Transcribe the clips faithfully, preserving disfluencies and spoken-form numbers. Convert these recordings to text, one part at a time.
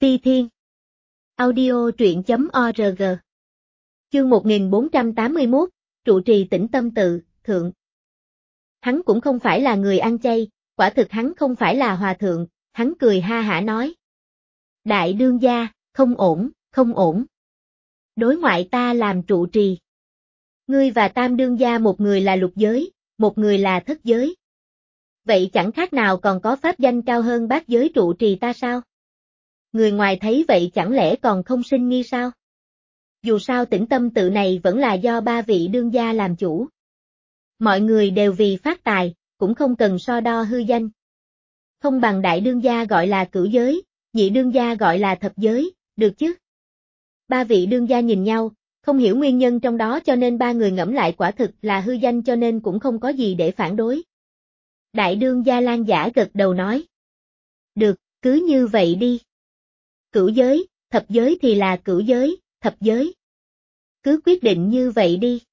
Ti Thiên. Audio truyện chấm org. Chương một nghìn bốn trăm tám mươi mốt, trụ trì Tĩnh Tâm Tự, thượng. Hắn cũng không phải là người ăn chay, quả thực hắn không phải là hòa thượng, hắn cười ha hả nói. Đại đương gia, không ổn, không ổn. Đối ngoại ta làm trụ trì. Ngươi và tam đương gia một người là lục giới, một người là thất giới. Vậy chẳng khác nào còn có pháp danh cao hơn bát giới trụ trì ta sao? Người ngoài thấy vậy chẳng lẽ còn không sinh nghi sao? Dù sao Tĩnh Tâm Tự này vẫn là do ba vị đương gia làm chủ. Mọi người đều vì phát tài, cũng không cần so đo hư danh. Không bằng đại đương gia gọi là cửu giới, nhị đương gia gọi là thập giới, được chứ? Ba vị đương gia nhìn nhau, không hiểu nguyên nhân trong đó cho nên ba người ngẫm lại quả thực là hư danh cho nên cũng không có gì để phản đối. Đại đương gia Lan Giả gật đầu nói. Được, cứ như vậy đi. Cửu giới, thập giới thì là cửu giới, thập giới. Cứ quyết định như vậy đi.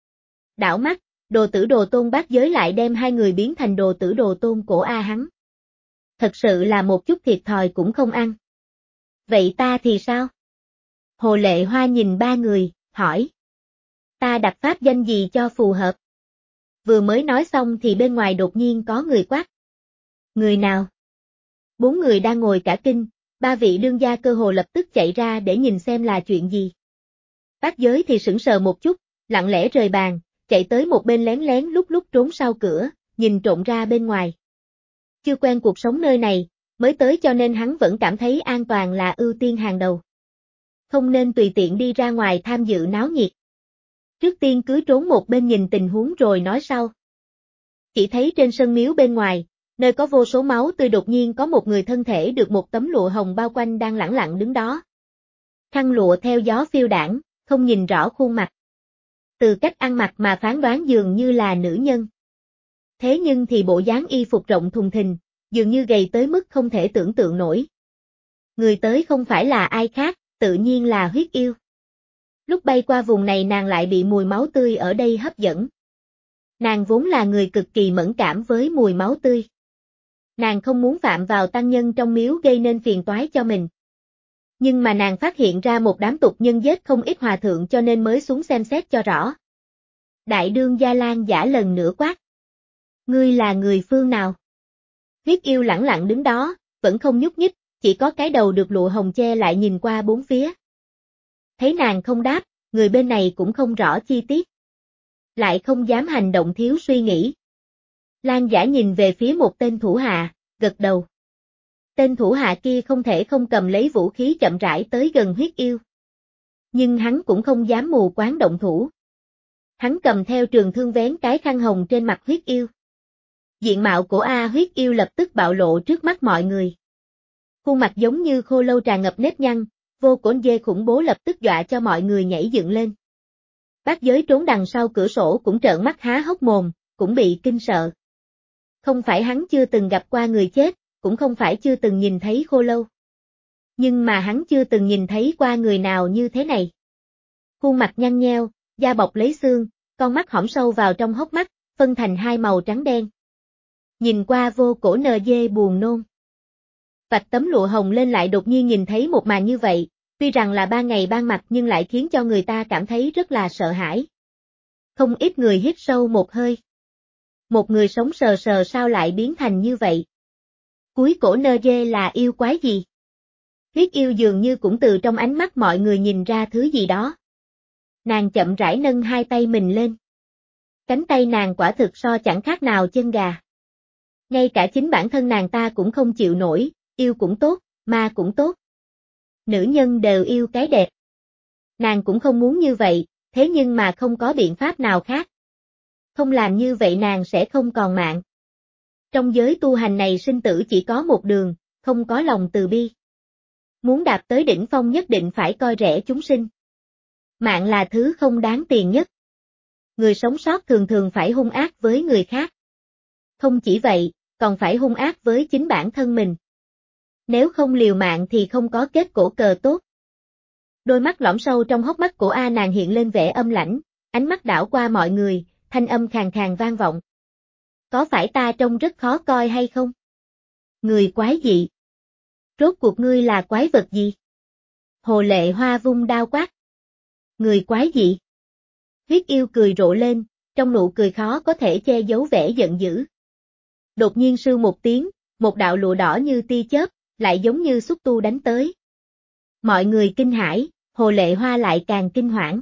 Đảo mắt, đồ tử đồ tôn bát giới lại đem hai người biến thành đồ tử đồ tôn cổ A hắn. Thật sự là một chút thiệt thòi cũng không ăn. Vậy ta thì sao? Hồ Lệ Hoa nhìn ba người, hỏi. Ta đặt pháp danh gì cho phù hợp? Vừa mới nói xong thì bên ngoài đột nhiên có người quát. Người nào? Bốn người đang ngồi cả kinh, ba vị đương gia cơ hồ lập tức chạy ra để nhìn xem là chuyện gì. Bát giới thì sững sờ một chút, lặng lẽ rời bàn, chạy tới một bên lén lén lúc lúc trốn sau cửa, nhìn trộm ra bên ngoài. Chưa quen cuộc sống nơi này, mới tới cho nên hắn vẫn cảm thấy an toàn là ưu tiên hàng đầu. Không nên tùy tiện đi ra ngoài tham dự náo nhiệt. Trước tiên cứ trốn một bên nhìn tình huống rồi nói sau. Chỉ thấy trên sân miếu bên ngoài, nơi có vô số máu tươi đột nhiên có một người thân thể được một tấm lụa hồng bao quanh đang lẳng lặng đứng đó. Khăn lụa theo gió phiêu đãng, không nhìn rõ khuôn mặt. Từ cách ăn mặc mà phán đoán dường như là nữ nhân. Thế nhưng thì bộ dáng y phục rộng thùng thình, dường như gầy tới mức không thể tưởng tượng nổi. Người tới không phải là ai khác, tự nhiên là Huyết Yêu. Lúc bay qua vùng này nàng lại bị mùi máu tươi ở đây hấp dẫn. Nàng vốn là người cực kỳ mẫn cảm với mùi máu tươi. Nàng không muốn phạm vào tăng nhân trong miếu gây nên phiền toái cho mình. Nhưng mà nàng phát hiện ra một đám tục nhân giết không ít hòa thượng cho nên mới xuống xem xét cho rõ. Đại đương gia Lan Giả lần nữa quát. Ngươi là người phương nào? Huyết Yêu lẳng lặng đứng đó, vẫn không nhúc nhích, chỉ có cái đầu được lụa hồng che lại nhìn qua bốn phía. Thấy nàng không đáp, người bên này cũng không rõ chi tiết. Lại không dám hành động thiếu suy nghĩ. Lan Giả nhìn về phía một tên thủ hạ, gật đầu. Tên thủ hạ kia không thể không cầm lấy vũ khí chậm rãi tới gần Huyết Yêu. Nhưng hắn cũng không dám mù quáng động thủ. Hắn cầm theo trường thương vén cái khăn hồng trên mặt Huyết Yêu. Diện mạo của A Huyết Yêu lập tức bạo lộ trước mắt mọi người. Khuôn mặt giống như khô lâu tràn ngập nếp nhăn, vô cổn dê khủng bố lập tức dọa cho mọi người nhảy dựng lên. Bát giới trốn đằng sau cửa sổ cũng trợn mắt há hốc mồm, cũng bị kinh sợ. Không phải hắn chưa từng gặp qua người chết, cũng không phải chưa từng nhìn thấy khô lâu. Nhưng mà hắn chưa từng nhìn thấy qua người nào như thế này. Khuôn mặt nhăn nheo, da bọc lấy xương, con mắt hõm sâu vào trong hốc mắt, phân thành hai màu trắng đen. Nhìn qua vô cổ nờ dê buồn nôn. Vạch tấm lụa hồng lên lại đột nhiên nhìn thấy một màn như vậy, tuy rằng là ban ngày ban mặt nhưng lại khiến cho người ta cảm thấy rất là sợ hãi. Không ít người hít sâu một hơi. Một người sống sờ sờ sao lại biến thành như vậy? Cuối cổ nơ dê là yêu quái gì? Huyết Yêu dường như cũng từ trong ánh mắt mọi người nhìn ra thứ gì đó. Nàng chậm rãi nâng hai tay mình lên. Cánh tay nàng quả thực so chẳng khác nào chân gà. Ngay cả chính bản thân nàng ta cũng không chịu nổi, yêu cũng tốt, ma cũng tốt. Nữ nhân đều yêu cái đẹp. Nàng cũng không muốn như vậy, thế nhưng mà không có biện pháp nào khác. Không làm như vậy nàng sẽ không còn mạng. Trong giới tu hành này sinh tử chỉ có một đường, không có lòng từ bi. Muốn đạt tới đỉnh phong nhất định phải coi rẻ chúng sinh. Mạng là thứ không đáng tiền nhất. Người sống sót thường thường phải hung ác với người khác. Không chỉ vậy, còn phải hung ác với chính bản thân mình. Nếu không liều mạng thì không có kết cổ cờ tốt. Đôi mắt lõm sâu trong hốc mắt của A nàng hiện lên vẻ âm lãnh, ánh mắt đảo qua mọi người, thanh âm khàn khàn vang vọng. Có phải ta trông rất khó coi hay không? Người quái dị. Rốt cuộc ngươi là quái vật gì? Hồ Lệ Hoa vung đao quát. Người quái gì? Huyết yêu cười rộ lên, trong nụ cười khó có thể che giấu vẻ giận dữ. Đột nhiên sưu một tiếng, một đạo lụa đỏ như tia chớp, lại giống như xúc tu đánh tới. Mọi người kinh hãi, Hồ Lệ Hoa lại càng kinh hoảng.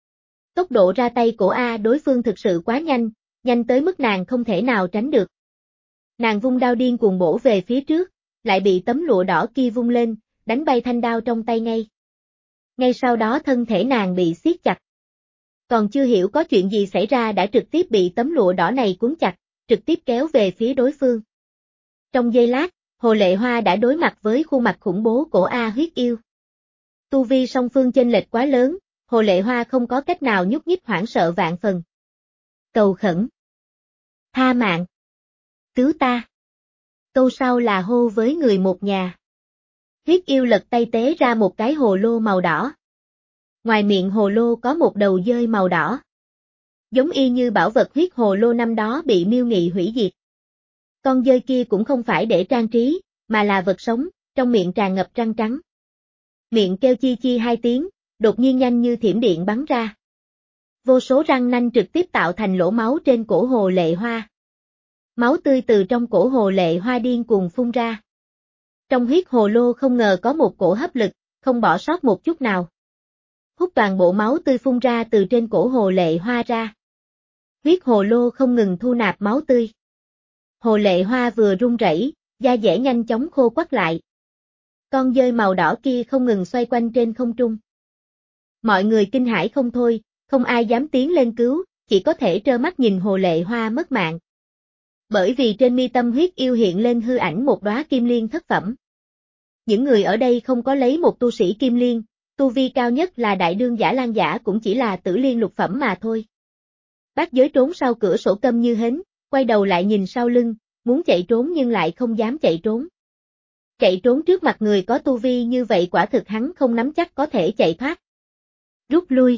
Tốc độ ra tay của A đối phương thực sự quá nhanh, nhanh tới mức nàng không thể nào tránh được. Nàng vung đao điên cuồng bổ về phía trước, lại bị tấm lụa đỏ kia vung lên, đánh bay thanh đao trong tay ngay. Ngay sau đó thân thể nàng bị siết chặt. Còn chưa hiểu có chuyện gì xảy ra đã trực tiếp bị tấm lụa đỏ này cuốn chặt, trực tiếp kéo về phía đối phương. Trong giây lát, Hồ Lệ Hoa đã đối mặt với khuôn mặt khủng bố của A Huyết Yêu. Tu vi song phương chênh lệch quá lớn, Hồ Lệ Hoa không có cách nào nhúc nhích, hoảng sợ vạn phần. Cầu khẩn. Tha mạng. Cứu ta. Câu sau là hô với người một nhà. Huyết Yêu lật tay tế ra một cái hồ lô màu đỏ. Ngoài miệng hồ lô có một đầu dơi màu đỏ. Giống y như bảo vật huyết hồ lô năm đó bị Miêu Nghị hủy diệt. Con dơi kia cũng không phải để trang trí, mà là vật sống, trong miệng tràn ngập răng trắng. Miệng kêu chi chi hai tiếng, đột nhiên nhanh như thiểm điện bắn ra. Vô số răng nanh trực tiếp tạo thành lỗ máu trên cổ Hồ Lệ Hoa. Máu tươi từ trong cổ Hồ Lệ Hoa điên cuồng phun ra. Trong huyết hồ lô không ngờ có một cổ hấp lực, không bỏ sót một chút nào. Hút toàn bộ máu tươi phun ra từ trên cổ Hồ Lệ Hoa ra. Huyết hồ lô không ngừng thu nạp máu tươi. Hồ Lệ Hoa vừa run rẩy, da dẻ nhanh chóng khô quắt lại. Con dơi màu đỏ kia không ngừng xoay quanh trên không trung. Mọi người kinh hãi không thôi, không ai dám tiến lên cứu, chỉ có thể trơ mắt nhìn Hồ Lệ Hoa mất mạng. Bởi vì trên mi tâm Huyết Yêu hiện lên hư ảnh một đóa kim liên thất phẩm. Những người ở đây không có lấy một tu sĩ kim liên, tu vi cao nhất là đại đương giả Lan giả cũng chỉ là tử liên lục phẩm mà thôi. Bát Giới trốn sau cửa sổ câm như hến, quay đầu lại nhìn sau lưng, muốn chạy trốn nhưng lại không dám chạy trốn. Chạy trốn trước mặt người có tu vi như vậy quả thực hắn không nắm chắc có thể chạy thoát. Rút lui.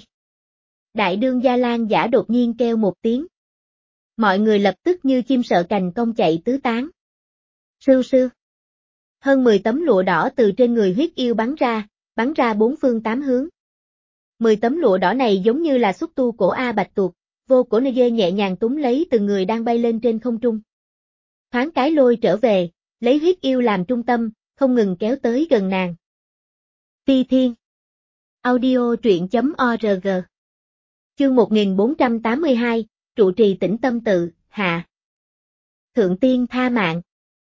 Đại đương gia Lan giả đột nhiên kêu một tiếng. Mọi người lập tức như chim sợ cành cong chạy tứ tán. Sưu sưu. Hơn mười tấm lụa đỏ từ trên người Huyết Yêu bắn ra, bắn ra bốn phương tám hướng. mười tấm lụa đỏ này giống như là xúc tu cổ A Bạch Tuộc, vô cổ nơi dê nhẹ nhàng túm lấy từng người đang bay lên trên không trung. Thoáng cái lôi trở về, lấy Huyết Yêu làm trung tâm, không ngừng kéo tới gần nàng. Phi Thiên. Audio truyện chấm org. Chương một nghìn bốn trăm tám mươi hai, trụ trì Tĩnh Tâm Tự, hạ. Thượng tiên tha mạng.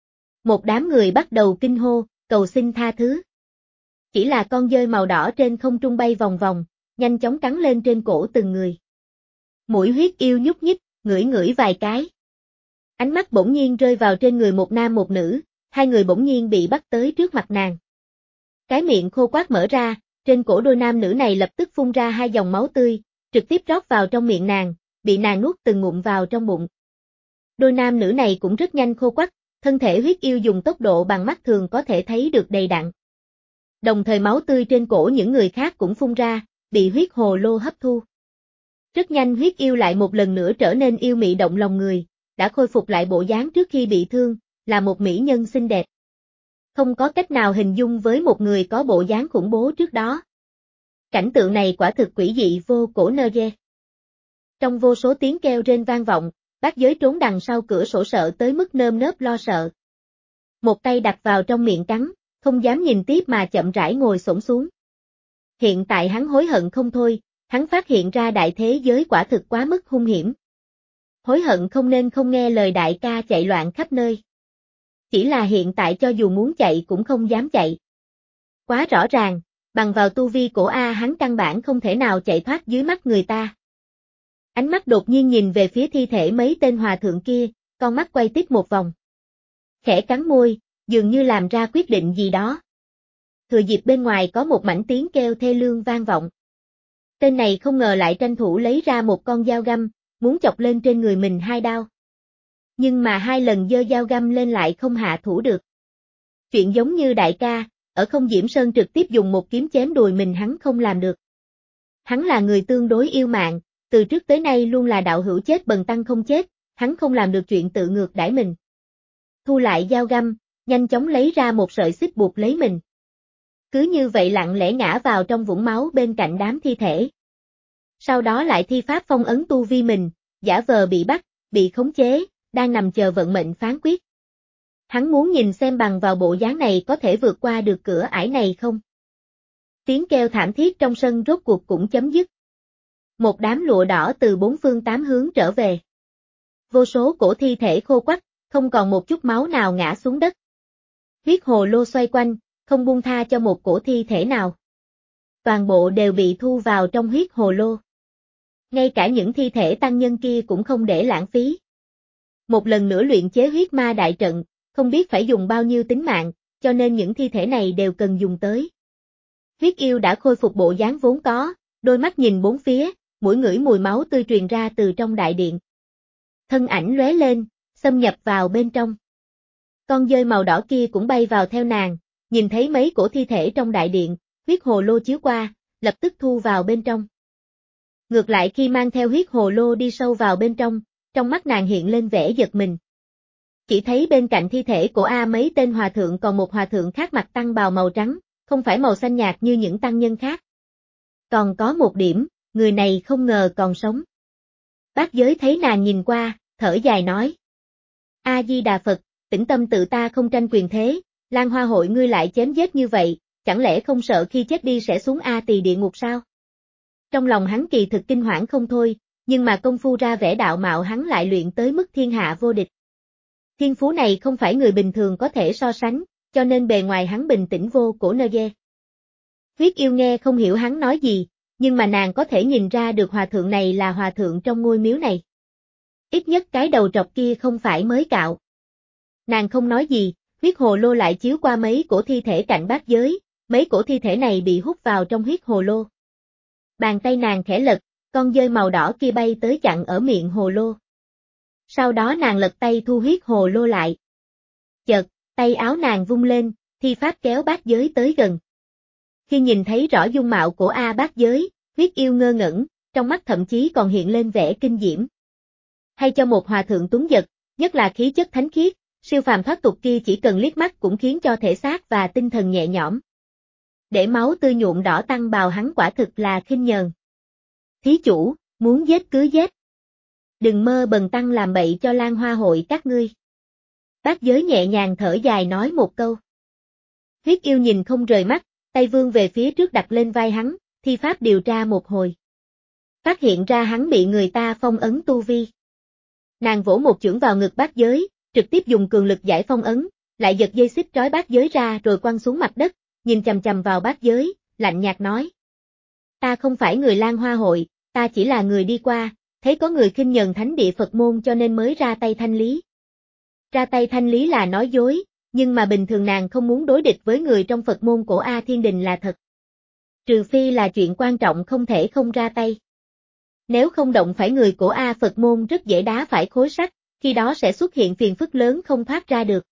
Một đám người bắt đầu kinh hô, cầu xin tha thứ. Chỉ là con dơi màu đỏ trên không trung bay vòng vòng, nhanh chóng cắn lên trên cổ từng người. Mũi Huyết Yêu nhúc nhích, ngửi ngửi vài cái. Ánh mắt bỗng nhiên rơi vào trên người một nam một nữ, hai người bỗng nhiên bị bắt tới trước mặt nàng. Cái miệng khô quát mở ra, trên cổ đôi nam nữ này lập tức phun ra hai dòng máu tươi, trực tiếp rót vào trong miệng nàng, bị nàng nuốt từng ngụm vào trong bụng. Đôi nam nữ này cũng rất nhanh khô quắt, thân thể Huyết Yêu dùng tốc độ bằng mắt thường có thể thấy được đầy đặn. Đồng thời máu tươi trên cổ những người khác cũng phun ra, bị huyết hồ lô hấp thu. Rất nhanh Huyết Yêu lại một lần nữa trở nên yêu mị động lòng người, đã khôi phục lại bộ dáng trước khi bị thương, là một mỹ nhân xinh đẹp. Không có cách nào hình dung với một người có bộ dáng khủng bố trước đó. Cảnh tượng này quả thực quỷ dị vô cổ nơ dê. Trong vô số tiếng kêu rên vang vọng, Bát Giới trốn đằng sau cửa sổ sợ tới mức nơm nớp lo sợ. Một tay đặt vào trong miệng cắn, không dám nhìn tiếp mà chậm rãi ngồi xổm xuống. Hiện tại hắn hối hận không thôi, hắn phát hiện ra đại thế giới quả thực quá mức hung hiểm. Hối hận không nên không nghe lời đại ca chạy loạn khắp nơi. Chỉ là hiện tại cho dù muốn chạy cũng không dám chạy. Quá rõ ràng, bằng vào tu vi của A hắn căn bản không thể nào chạy thoát dưới mắt người ta. Ánh mắt đột nhiên nhìn về phía thi thể mấy tên hòa thượng kia, con mắt quay tít một vòng. Khẽ cắn môi, dường như làm ra quyết định gì đó. Thừa dịp bên ngoài có một mảnh tiếng kêu thê lương vang vọng. Tên này không ngờ lại tranh thủ lấy ra một con dao găm, muốn chọc lên trên người mình hai đao. Nhưng mà hai lần giơ dao găm lên lại không hạ thủ được. Chuyện giống như đại ca, ở Không Diễm Sơn trực tiếp dùng một kiếm chém đùi mình hắn không làm được. Hắn là người tương đối yêu mạng, từ trước tới nay luôn là đạo hữu chết bần tăng không chết, hắn không làm được chuyện tự ngược đãi mình. Thu lại dao găm, nhanh chóng lấy ra một sợi xích buộc lấy mình. Cứ như vậy lặng lẽ ngã vào trong vũng máu bên cạnh đám thi thể. Sau đó lại thi pháp phong ấn tu vi mình, giả vờ bị bắt, bị khống chế, đang nằm chờ vận mệnh phán quyết. Hắn muốn nhìn xem bằng vào bộ dáng này có thể vượt qua được cửa ải này không. Tiếng kêu thảm thiết trong sân rốt cuộc cũng chấm dứt. Một đám lụa đỏ từ bốn phương tám hướng trở về. Vô số cổ thi thể khô quắt, không còn một chút máu nào ngã xuống đất. Huyết hồ lô xoay quanh, không buông tha cho một cổ thi thể nào. Toàn bộ đều bị thu vào trong huyết hồ lô. Ngay cả những thi thể tăng nhân kia cũng không để lãng phí. Một lần nữa luyện chế huyết ma đại trận, không biết phải dùng bao nhiêu tính mạng, cho nên những thi thể này đều cần dùng tới. Huyết yêu đã khôi phục bộ dáng vốn có, đôi mắt nhìn bốn phía, mũi ngửi mùi máu tươi truyền ra từ trong đại điện. Thân ảnh lóe lên, xâm nhập vào bên trong. Con dơi màu đỏ kia cũng bay vào theo nàng, nhìn thấy mấy cổ thi thể trong đại điện, huyết hồ lô chiếu qua, lập tức thu vào bên trong. Ngược lại khi mang theo huyết hồ lô đi sâu vào bên trong, trong mắt nàng hiện lên vẻ giật mình. Chỉ thấy bên cạnh thi thể của A mấy tên hòa thượng còn một hòa thượng khác mặc tăng bào màu trắng, không phải màu xanh nhạt như những tăng nhân khác. Còn có một điểm, người này không ngờ còn sống. Bát giới thấy nàng nhìn qua, thở dài nói. A-di-đà Phật, tĩnh tâm tự ta không tranh quyền thế, Lan Hoa hội ngươi lại chém giết như vậy, chẳng lẽ không sợ khi chết đi sẽ xuống A tỳ địa ngục sao? Trong lòng hắn kỳ thực kinh hoảng không thôi, nhưng mà công phu ra vẻ đạo mạo hắn lại luyện tới mức thiên hạ vô địch. Thiên phú này không phải người bình thường có thể so sánh, cho nên bề ngoài hắn bình tĩnh vô cổ nơ ghê. Huyết yêu nghe không hiểu hắn nói gì, nhưng mà nàng có thể nhìn ra được hòa thượng này là hòa thượng trong ngôi miếu này. Ít nhất cái đầu trọc kia không phải mới cạo. Nàng không nói gì, huyết hồ lô lại chiếu qua mấy cổ thi thể cạnh bát giới, mấy cổ thi thể này bị hút vào trong huyết hồ lô. Bàn tay nàng khẽ lật, con dơi màu đỏ kia bay tới chặn ở miệng hồ lô. Sau đó nàng lật tay thu huyết hồ lô lại. Chợt, tay áo nàng vung lên, thi pháp kéo bát giới tới gần. Khi nhìn thấy rõ dung mạo của A bát giới, huyết yêu ngơ ngẩn, trong mắt thậm chí còn hiện lên vẻ kinh diễm. Hay cho một hòa thượng tuấn giật, nhất là khí chất thánh khiết, siêu phàm thoát tục kia chỉ cần liếc mắt cũng khiến cho thể xác và tinh thần nhẹ nhõm. Để máu tươi nhuộm đỏ tăng bào hắn quả thực là khinh nhờn. Thí chủ, muốn giết cứ giết. Đừng mơ bần tăng làm bậy cho Lan Hoa hội các ngươi. Bát giới nhẹ nhàng thở dài nói một câu. Huyết yêu nhìn không rời mắt, tay vươn về phía trước đặt lên vai hắn, thi pháp điều tra một hồi. Phát hiện ra hắn bị người ta phong ấn tu vi. Nàng vỗ một chưởng vào ngực bát giới, trực tiếp dùng cường lực giải phong ấn, lại giật dây xích trói bát giới ra rồi quăng xuống mặt đất, nhìn chằm chằm vào bát giới, lạnh nhạt nói. Ta không phải người Lan Hoa hội, ta chỉ là người đi qua, thấy có người khinh nhờn thánh địa Phật môn cho nên mới ra tay thanh lý. Ra tay thanh lý là nói dối, nhưng mà bình thường nàng không muốn đối địch với người trong Phật môn của A Thiên Đình là thật. Trừ phi là chuyện quan trọng không thể không ra tay. Nếu không động phải người của A Phật môn rất dễ đá phải khối sắt, khi đó sẽ xuất hiện phiền phức lớn không thoát ra được.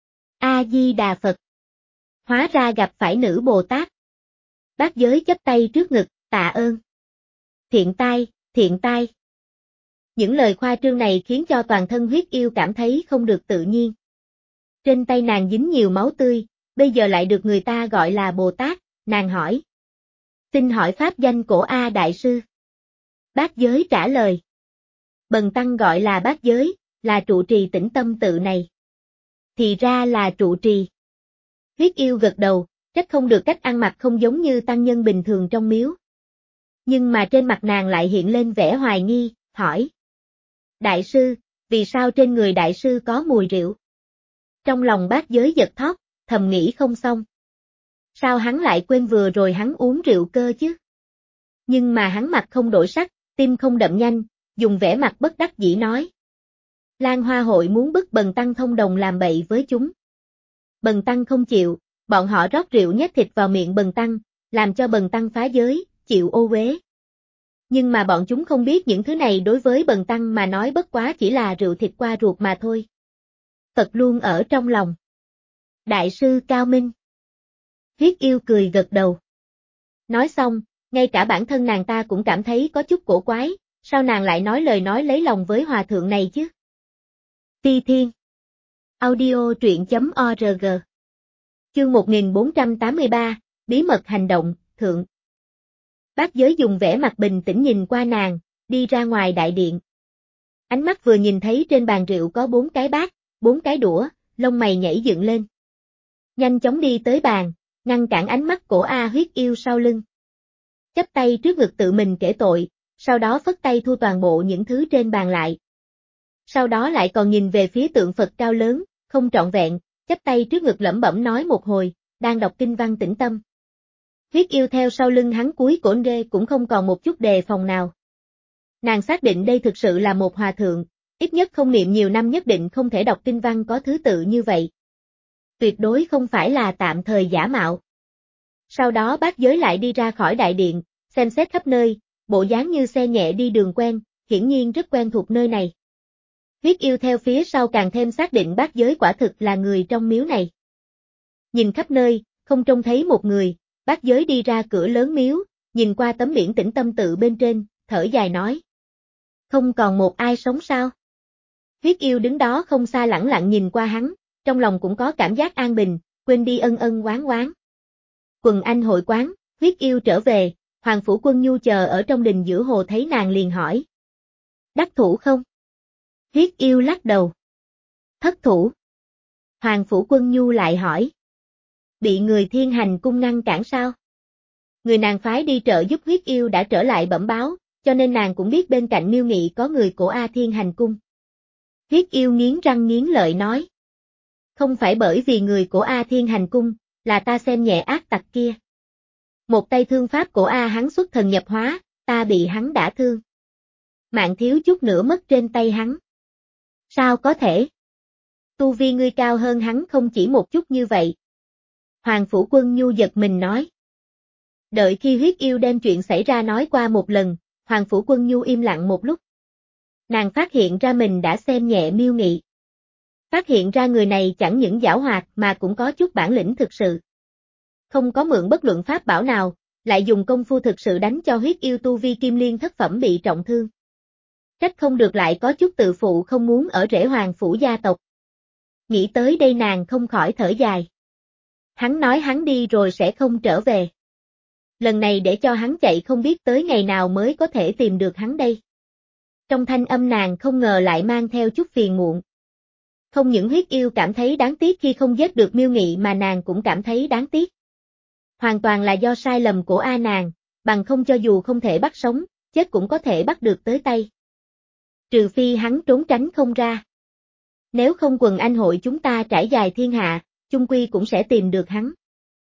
A-di-đà Phật. Hóa ra gặp phải nữ Bồ Tát. Bát giới chắp tay trước ngực, tạ ơn. Thiện tai, thiện tai. Những lời khoa trương này khiến cho toàn thân huyết yêu cảm thấy không được tự nhiên. Trên tay nàng dính nhiều máu tươi, bây giờ lại được người ta gọi là Bồ Tát, nàng hỏi. Xin hỏi pháp danh của A Đại Sư. Bát giới trả lời. Bần tăng gọi là bát giới, là trụ trì tĩnh tâm tự này. Thì ra là trụ trì. Huyết yêu gật đầu, trách không được cách ăn mặc không giống như tăng nhân bình thường trong miếu. Nhưng mà trên mặt nàng lại hiện lên vẻ hoài nghi, hỏi. Đại sư, vì sao trên người đại sư có mùi rượu? Trong lòng bát giới giật thót, thầm nghĩ không xong. Sao hắn lại quên vừa rồi hắn uống rượu cơ chứ? Nhưng mà hắn mặt không đổi sắc, tim không đậm nhanh, dùng vẻ mặt bất đắc dĩ nói. Lan Hoa hội muốn bức bần tăng thông đồng làm bậy với chúng. Bần tăng không chịu, bọn họ rót rượu nhét thịt vào miệng bần tăng, làm cho bần tăng phá giới, chịu ô uế. Nhưng mà bọn chúng không biết những thứ này đối với bần tăng mà nói bất quá chỉ là rượu thịt qua ruột mà thôi. Phật luôn ở trong lòng. Đại sư cao minh. Huyết yêu cười gật đầu. Nói xong, ngay cả bản thân nàng ta cũng cảm thấy có chút cổ quái, sao nàng lại nói lời nói lấy lòng với hòa thượng này chứ? Ti Thiên. Audio truyện chấm org. Chương một nghìn bốn trăm tám mươi ba, Bí mật hành động, thượng. Bác giới dùng vẻ mặt bình tĩnh nhìn qua nàng, đi ra ngoài đại điện. Ánh mắt vừa nhìn thấy trên bàn rượu có bốn cái bát, bốn cái đũa, lông mày nhảy dựng lên. Nhanh chóng đi tới bàn, ngăn cản ánh mắt của A Huyết Yêu sau lưng. Chắp tay trước ngực tự mình kể tội, sau đó phất tay thu toàn bộ những thứ trên bàn lại. Sau đó lại còn nhìn về phía tượng Phật cao lớn, không trọn vẹn, chắp tay trước ngực lẩm bẩm nói một hồi, đang đọc kinh văn tĩnh tâm. Huyết Yêu theo sau lưng hắn cúi cổ đê cũng không còn một chút đề phòng nào. Nàng xác định đây thực sự là một hòa thượng, ít nhất không niệm nhiều năm nhất định không thể đọc kinh văn có thứ tự như vậy. Tuyệt đối không phải là tạm thời giả mạo. Sau đó bác giới lại đi ra khỏi đại điện, xem xét khắp nơi, bộ dáng như xe nhẹ đi đường quen, hiển nhiên rất quen thuộc nơi này. Huyết Yêu theo phía sau càng thêm xác định bác giới quả thực là người trong miếu này. Nhìn khắp nơi, không trông thấy một người, bác giới đi ra cửa lớn miếu, nhìn qua tấm biển tĩnh tâm tự bên trên, thở dài nói. Không còn một ai sống sao? Huyết Yêu đứng đó không xa lẳng lặng nhìn qua hắn, trong lòng cũng có cảm giác an bình, quên đi ân ân oán oán. Quần Anh hội quán, Huyết Yêu trở về, Hoàng Phủ Quân Nhu chờ ở trong đình giữa hồ thấy nàng liền hỏi. Đắc thủ không? Huyết Yêu lắc đầu. Thất thủ. Hoàng Phủ Quân Nhu lại hỏi. Bị người Thiên Hành Cung ngăn cản sao? Người nàng phái đi trợ giúp Huyết Yêu đã trở lại bẩm báo, cho nên nàng cũng biết bên cạnh Miêu Nghị có người của A Thiên Hành Cung. Huyết Yêu nghiến răng nghiến lợi nói. Không phải bởi vì người của A Thiên Hành Cung, là ta xem nhẹ ác tặc kia. Một tay thương pháp của A hắn xuất thần nhập hóa, ta bị hắn đả thương. Mạng thiếu chút nữa mất trên tay hắn. Sao có thể? Tu vi ngươi cao hơn hắn không chỉ một chút như vậy. Hoàng Phủ Quân Nhu giật mình nói. Đợi khi Huyết Yêu đem chuyện xảy ra nói qua một lần, Hoàng Phủ Quân Nhu im lặng một lúc. Nàng phát hiện ra mình đã xem nhẹ Miêu Nghị. Phát hiện ra người này chẳng những giảo hoạt mà cũng có chút bản lĩnh thực sự. Không có mượn bất luận pháp bảo nào, lại dùng công phu thực sự đánh cho Huyết Yêu tu vi kim liên thất phẩm bị trọng thương. Trách không được lại có chút tự phụ không muốn ở rễ Hoàng Phủ gia tộc. Nghĩ tới đây nàng không khỏi thở dài. Hắn nói hắn đi rồi sẽ không trở về. Lần này để cho hắn chạy không biết tới ngày nào mới có thể tìm được hắn đây. Trong thanh âm nàng không ngờ lại mang theo chút phiền muộn. Không những Huyết Yêu cảm thấy đáng tiếc khi không giết được Miêu Nghị mà nàng cũng cảm thấy đáng tiếc. Hoàn toàn là do sai lầm của A nàng, bằng không cho dù không thể bắt sống, chết cũng có thể bắt được tới tay. Trừ phi hắn trốn tránh không ra. Nếu không Quần Anh hội chúng ta trải dài thiên hạ, chung quy cũng sẽ tìm được hắn.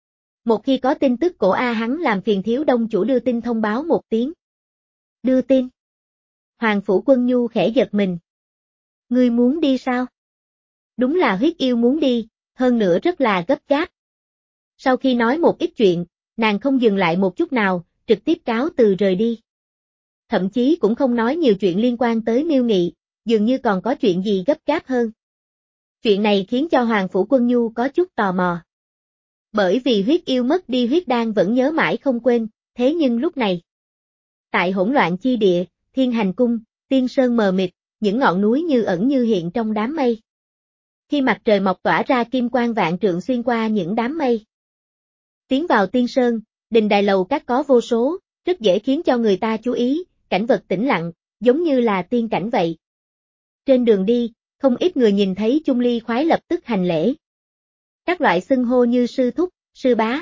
Một khi có tin tức của A hắn làm phiền thiếu đông chủ đưa tin thông báo một tiếng. Đưa tin. Hoàng Phủ Quân Nhu khẽ giật mình. Ngươi muốn đi sao? Đúng là Huyết Yêu muốn đi, hơn nữa rất là gấp gáp. Sau khi nói một ít chuyện, nàng không dừng lại một chút nào, trực tiếp cáo từ rời đi. Thậm chí cũng không nói nhiều chuyện liên quan tới Miêu Nghị, dường như còn có chuyện gì gấp gáp hơn. Chuyện này khiến cho Hoàng Phủ Quân Nhu có chút tò mò. Bởi vì Huyết Yêu mất đi huyết đan vẫn nhớ mãi không quên, thế nhưng lúc này. Tại hỗn loạn chi địa, Thiên Hành Cung, tiên sơn mờ mịt, những ngọn núi như ẩn như hiện trong đám mây. Khi mặt trời mọc tỏa ra kim quang vạn trượng xuyên qua những đám mây. Tiến vào tiên sơn, đình đài lầu các có vô số, rất dễ khiến cho người ta chú ý, cảnh vật tĩnh lặng, giống như là tiên cảnh vậy. Trên đường đi, không ít người nhìn thấy Chung Ly khoái lập tức hành lễ. Các loại xưng hô như sư thúc, sư bá.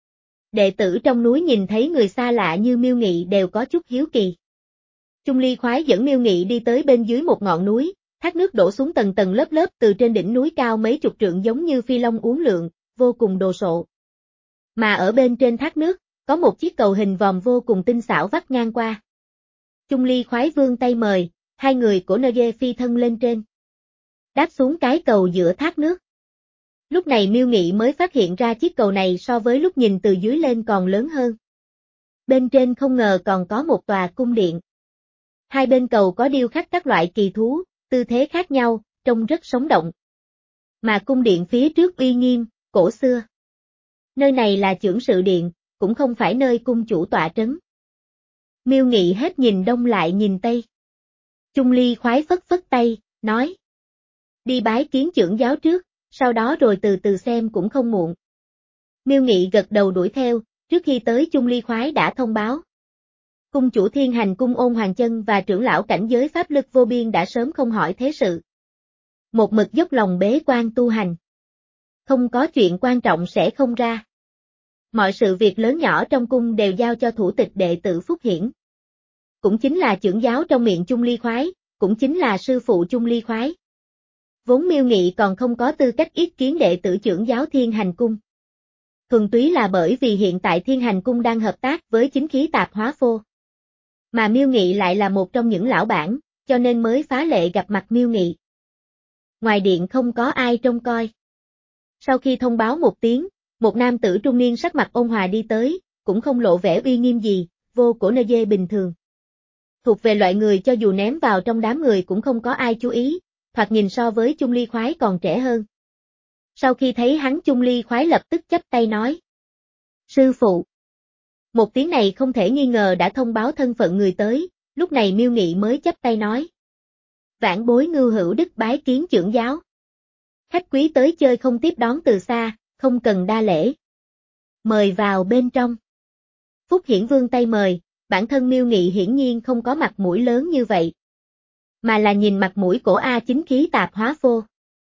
Đệ tử trong núi nhìn thấy người xa lạ như Miêu Nghị đều có chút hiếu kỳ. Chung Ly khoái dẫn Miêu Nghị đi tới bên dưới một ngọn núi, thác nước đổ xuống tầng tầng lớp lớp từ trên đỉnh núi cao mấy chục trượng giống như phi long uốn lượn, vô cùng đồ sộ. Mà ở bên trên thác nước, có một chiếc cầu hình vòm vô cùng tinh xảo vắt ngang qua. Chung Ly khoái vươn tay mời, hai người của Nê phi thân lên trên. Đáp xuống cái cầu giữa thác nước. Lúc này Miêu Nghị mới phát hiện ra chiếc cầu này so với lúc nhìn từ dưới lên còn lớn hơn. Bên trên không ngờ còn có một tòa cung điện. Hai bên cầu có điêu khắc các loại kỳ thú, tư thế khác nhau, trông rất sống động. Mà cung điện phía trước uy nghiêm, cổ xưa. Nơi này là chưởng sự điện, cũng không phải nơi cung chủ tọa trấn. Miêu Nghị hết nhìn đông lại nhìn tây. Chung Ly khoái phất phất tay, nói. Đi bái kiến chưởng giáo trước, sau đó rồi từ từ xem cũng không muộn. Miêu Nghị gật đầu đuổi theo, trước khi tới Chung Ly Khoái đã thông báo. Cung chủ Thiên Hành Cung Ôn Hoàng Chân và trưởng lão cảnh giới pháp lực vô biên đã sớm không hỏi thế sự. Một mực dốc lòng bế quan tu hành. Không có chuyện quan trọng sẽ không ra. Mọi sự việc lớn nhỏ trong cung đều giao cho thủ tịch đệ tử Phúc Hiển. Cũng chính là trưởng giáo trong miệng Chung Ly Khoái, cũng chính là sư phụ Chung Ly Khoái. Vốn Miêu Nghị còn không có tư cách ý kiến đệ tử trưởng giáo Thiên Hành Cung. Thuần túy là bởi vì hiện tại Thiên Hành Cung đang hợp tác với chính khí tạp hóa phô. Mà Miêu Nghị lại là một trong những lão bản, cho nên mới phá lệ gặp mặt Miêu Nghị. Ngoài điện không có ai trông coi. Sau khi thông báo một tiếng, một nam tử trung niên sắc mặt ôn hòa đi tới, cũng không lộ vẻ uy nghiêm gì, vô cổ nơ dê bình thường. Thuộc về loại người cho dù ném vào trong đám người cũng không có ai chú ý, thoạt nhìn so với Chung Ly Khoái còn trẻ hơn. Sau khi thấy hắn Chung Ly Khoái lập tức chắp tay nói. Sư phụ. Một tiếng này không thể nghi ngờ đã thông báo thân phận người tới, lúc này Miêu Nghị mới chắp tay nói. Vãn bối Ngưu Hữu Đức bái kiến trưởng giáo. Khách quý tới chơi không tiếp đón từ xa, không cần đa lễ. Mời vào bên trong. Phúc Hiển vươn tay mời, bản thân Miêu Nghị hiển nhiên không có mặt mũi lớn như vậy. Mà là nhìn mặt mũi cổ A chính khí tạp hóa phô.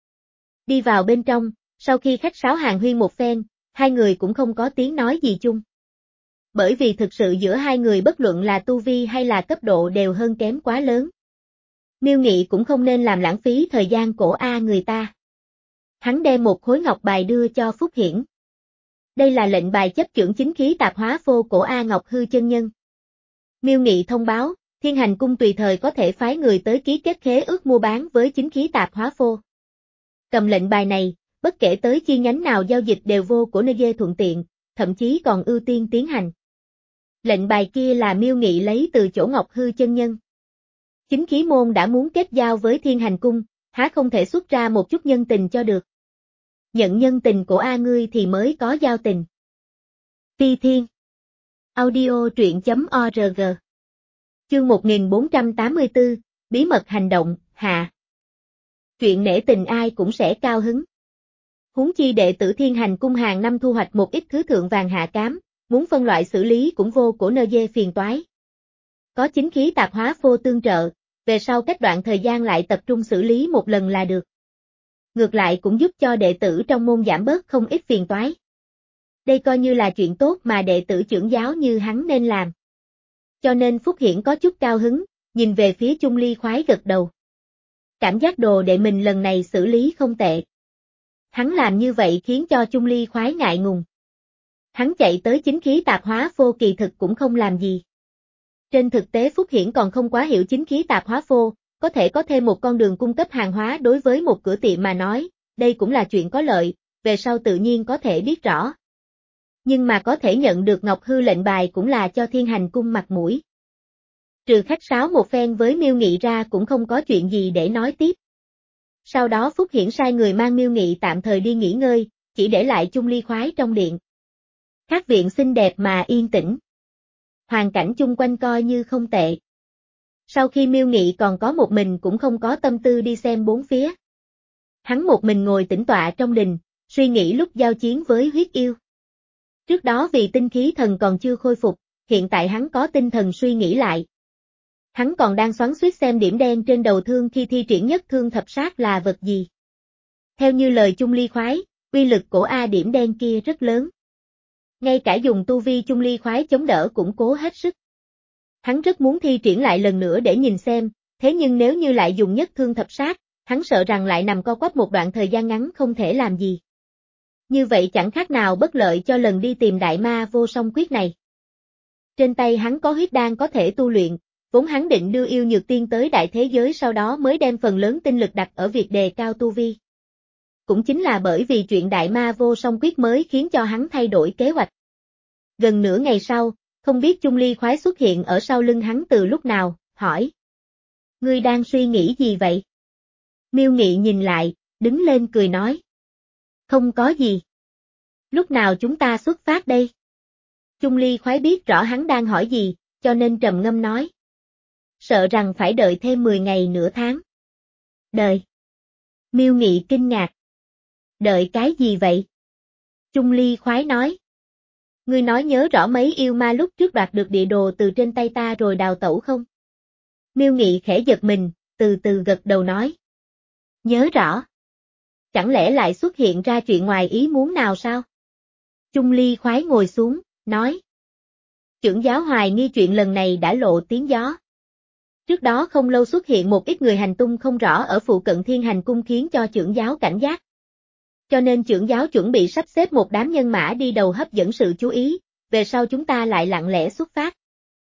Đi vào bên trong, sau khi khách sáo hàng huyên một phen, hai người cũng không có tiếng nói gì chung. Bởi vì thực sự giữa hai người bất luận là tu vi hay là cấp độ đều hơn kém quá lớn. Miêu Nghị cũng không nên làm lãng phí thời gian cổ A người ta. Hắn đem một khối ngọc bài đưa cho Phúc Hiển. Đây là lệnh bài chấp chưởng chính khí tạp hóa phô cổ A Ngọc Hư chân nhân. Miêu Nghị thông báo, Thiên Hành Cung tùy thời có thể phái người tới ký kết khế ước mua bán với chính khí tạp hóa phô. Cầm lệnh bài này, bất kể tới chi nhánh nào giao dịch đều vô của nơi dê thuận tiện, thậm chí còn ưu tiên tiến hành. Lệnh bài kia là Miêu Nghị lấy từ chỗ Ngọc Hư chân nhân. Chính khí môn đã muốn kết giao với Thiên Hành Cung, há không thể xuất ra một chút nhân tình cho được. Nhận nhân tình của A ngươi thì mới có giao tình. Phi Thiên Audio truyện.org Chương một nghìn bốn trăm tám mươi tư, Bí mật hành động, hạ. Chuyện nể tình ai cũng sẽ cao hứng. Huống chi đệ tử Thiên Hành Cung hàng năm thu hoạch một ít thứ thượng vàng hạ cám, muốn phân loại xử lý cũng vô cổ nơ dê phiền toái. Có chính khí tạp hóa phô tương trợ, về sau cách đoạn thời gian lại tập trung xử lý một lần là được. Ngược lại cũng giúp cho đệ tử trong môn giảm bớt không ít phiền toái. Đây coi như là chuyện tốt mà đệ tử trưởng giáo như hắn nên làm. Cho nên Phúc Hiển có chút cao hứng, nhìn về phía Chung Ly Khoái gật đầu. Cảm giác đồ đệ mình lần này xử lý không tệ. Hắn làm như vậy khiến cho Chung Ly Khoái ngại ngùng. Hắn chạy tới chính khí tạp hóa phô kỳ thực cũng không làm gì. Trên thực tế Phúc Hiển còn không quá hiểu chính khí tạp hóa phô, có thể có thêm một con đường cung cấp hàng hóa đối với một cửa tiệm mà nói, đây cũng là chuyện có lợi, về sau tự nhiên có thể biết rõ. Nhưng mà có thể nhận được Ngọc Hư lệnh bài cũng là cho Thiên Hành Cung mặt mũi. Trừ khách sáo một phen với Miêu Nghị ra cũng không có chuyện gì để nói tiếp. Sau đó Phúc Hiển sai người mang Miêu Nghị tạm thời đi nghỉ ngơi, chỉ để lại Chung Ly Khoái trong điện. Các viện xinh đẹp mà yên tĩnh. Hoàn cảnh chung quanh coi như không tệ. Sau khi Miêu Nghị còn có một mình cũng không có tâm tư đi xem bốn phía. Hắn một mình ngồi tĩnh tọa trong đình, suy nghĩ lúc giao chiến với huyết yêu. Trước đó vì tinh khí thần còn chưa khôi phục, hiện tại hắn có tinh thần suy nghĩ lại. Hắn còn đang xoắn xuýt xem điểm đen trên đầu thương khi thi triển nhất thương thập sát là vật gì. Theo như lời Chung Ly Khoái, uy lực của A điểm đen kia rất lớn. Ngay cả dùng tu vi Chung Ly Khoái chống đỡ cũng cố hết sức. Hắn rất muốn thi triển lại lần nữa để nhìn xem, thế nhưng nếu như lại dùng nhất thương thập sát, hắn sợ rằng lại nằm co quắp một đoạn thời gian ngắn không thể làm gì. Như vậy chẳng khác nào bất lợi cho lần đi tìm đại ma vô song quyết này. Trên tay hắn có huyết đan có thể tu luyện, vốn hắn định đưa yêu nhược tiên tới đại thế giới sau đó mới đem phần lớn tinh lực đặt ở việc đề cao tu vi. Cũng chính là bởi vì chuyện đại ma vô song quyết mới khiến cho hắn thay đổi kế hoạch. Gần nửa ngày sau, không biết Chung Ly Khoái xuất hiện ở sau lưng hắn từ lúc nào, hỏi. Ngươi đang suy nghĩ gì vậy? Miêu Nghị nhìn lại, đứng lên cười nói. Không có gì. Lúc nào chúng ta xuất phát đây? Chung Ly Khoái biết rõ hắn đang hỏi gì, cho nên trầm ngâm nói. Sợ rằng phải đợi thêm mười ngày nửa tháng. Đời. Miêu Nghị kinh ngạc. Đợi cái gì vậy? Chung Ly khoái nói. Ngươi nói nhớ rõ mấy yêu ma lúc trước đoạt được địa đồ từ trên tay ta rồi đào tẩu không? Miêu Nghị khẽ giật mình, từ từ gật đầu nói. Nhớ rõ. Chẳng lẽ lại xuất hiện ra chuyện ngoài ý muốn nào sao? Chung Ly khoái ngồi xuống, nói. Chưởng giáo hoài nghi chuyện lần này đã lộ tiếng gió. Trước đó không lâu xuất hiện một ít người hành tung không rõ ở phụ cận Thiên Hành Cung khiến cho chưởng giáo cảnh giác. Cho nên chưởng giáo chuẩn bị sắp xếp một đám nhân mã đi đầu hấp dẫn sự chú ý, về sau chúng ta lại lặng lẽ xuất phát.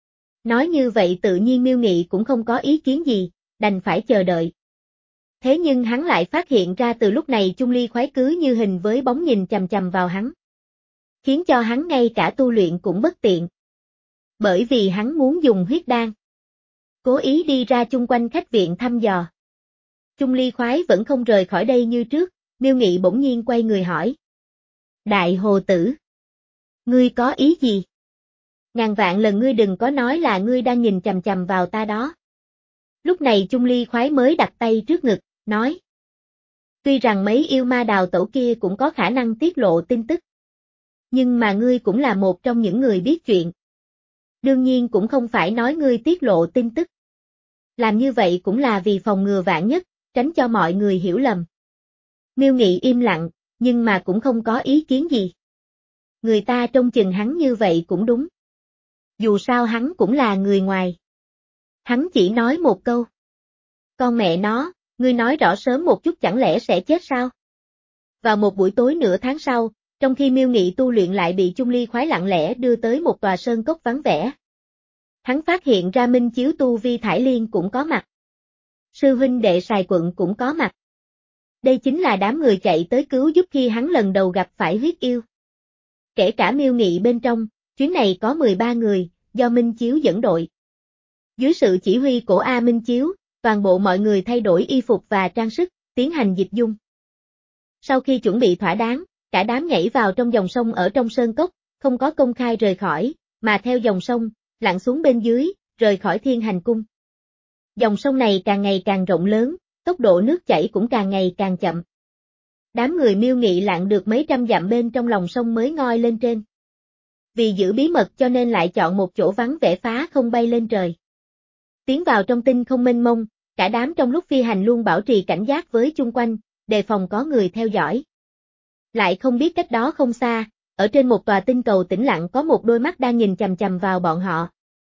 Nói như vậy tự nhiên Miêu Nghị cũng không có ý kiến gì, đành phải chờ đợi. Thế nhưng hắn lại phát hiện ra từ lúc này Chung Ly khoái cứ như hình với bóng nhìn chằm chằm vào hắn. Khiến cho hắn ngay cả tu luyện cũng bất tiện. Bởi vì hắn muốn dùng huyết đan. Cố ý đi ra chung quanh khách viện thăm dò. Chung Ly khoái vẫn không rời khỏi đây như trước, Miêu Nghị bỗng nhiên quay người hỏi. Đại hồ tử. Ngươi có ý gì? Ngàn vạn lần ngươi đừng có nói là ngươi đang nhìn chằm chằm vào ta đó. Lúc này Chung Ly khoái mới đặt tay trước ngực, nói. Tuy rằng mấy yêu ma đào tẩu kia cũng có khả năng tiết lộ tin tức. Nhưng mà ngươi cũng là một trong những người biết chuyện. Đương nhiên cũng không phải nói ngươi tiết lộ tin tức. Làm như vậy cũng là vì phòng ngừa vạn nhất, tránh cho mọi người hiểu lầm. Miêu Nghị im lặng, nhưng mà cũng không có ý kiến gì. Người ta trông chừng hắn như vậy cũng đúng. Dù sao hắn cũng là người ngoài. Hắn chỉ nói một câu. Con mẹ nó, ngươi nói rõ sớm một chút chẳng lẽ sẽ chết sao? Vào một buổi tối nửa tháng sau, trong khi Miêu Nghị tu luyện lại bị Chung Ly khoái lặng lẽ đưa tới một tòa sơn cốc vắng vẻ. Hắn phát hiện ra Minh Chiếu tu vi Thải Liên cũng có mặt. Sư huynh đệ Sài Quận cũng có mặt. Đây chính là đám người chạy tới cứu giúp khi hắn lần đầu gặp phải huyết yêu. Kể cả Miêu Nghị bên trong, chuyến này có mười ba người, do Minh Chiếu dẫn đội. Dưới sự chỉ huy của A Minh Chiếu, toàn bộ mọi người thay đổi y phục và trang sức, tiến hành dịch dung. Sau khi chuẩn bị thỏa đáng, cả đám nhảy vào trong dòng sông ở trong sơn cốc, không có công khai rời khỏi, mà theo dòng sông, lặn xuống bên dưới, rời khỏi Thiên Hành Cung. Dòng sông này càng ngày càng rộng lớn, tốc độ nước chảy cũng càng ngày càng chậm. Đám người Miêu Nghị lặn được mấy trăm dặm bên trong lòng sông mới ngoi lên trên. Vì giữ bí mật cho nên lại chọn một chỗ vắng vẻ phá không bay lên trời. Tiến vào trong tinh không mênh mông, cả đám trong lúc phi hành luôn bảo trì cảnh giác với chung quanh, đề phòng có người theo dõi. Lại không biết cách đó không xa, ở trên một tòa tinh cầu tĩnh lặng có một đôi mắt đang nhìn chằm chằm vào bọn họ.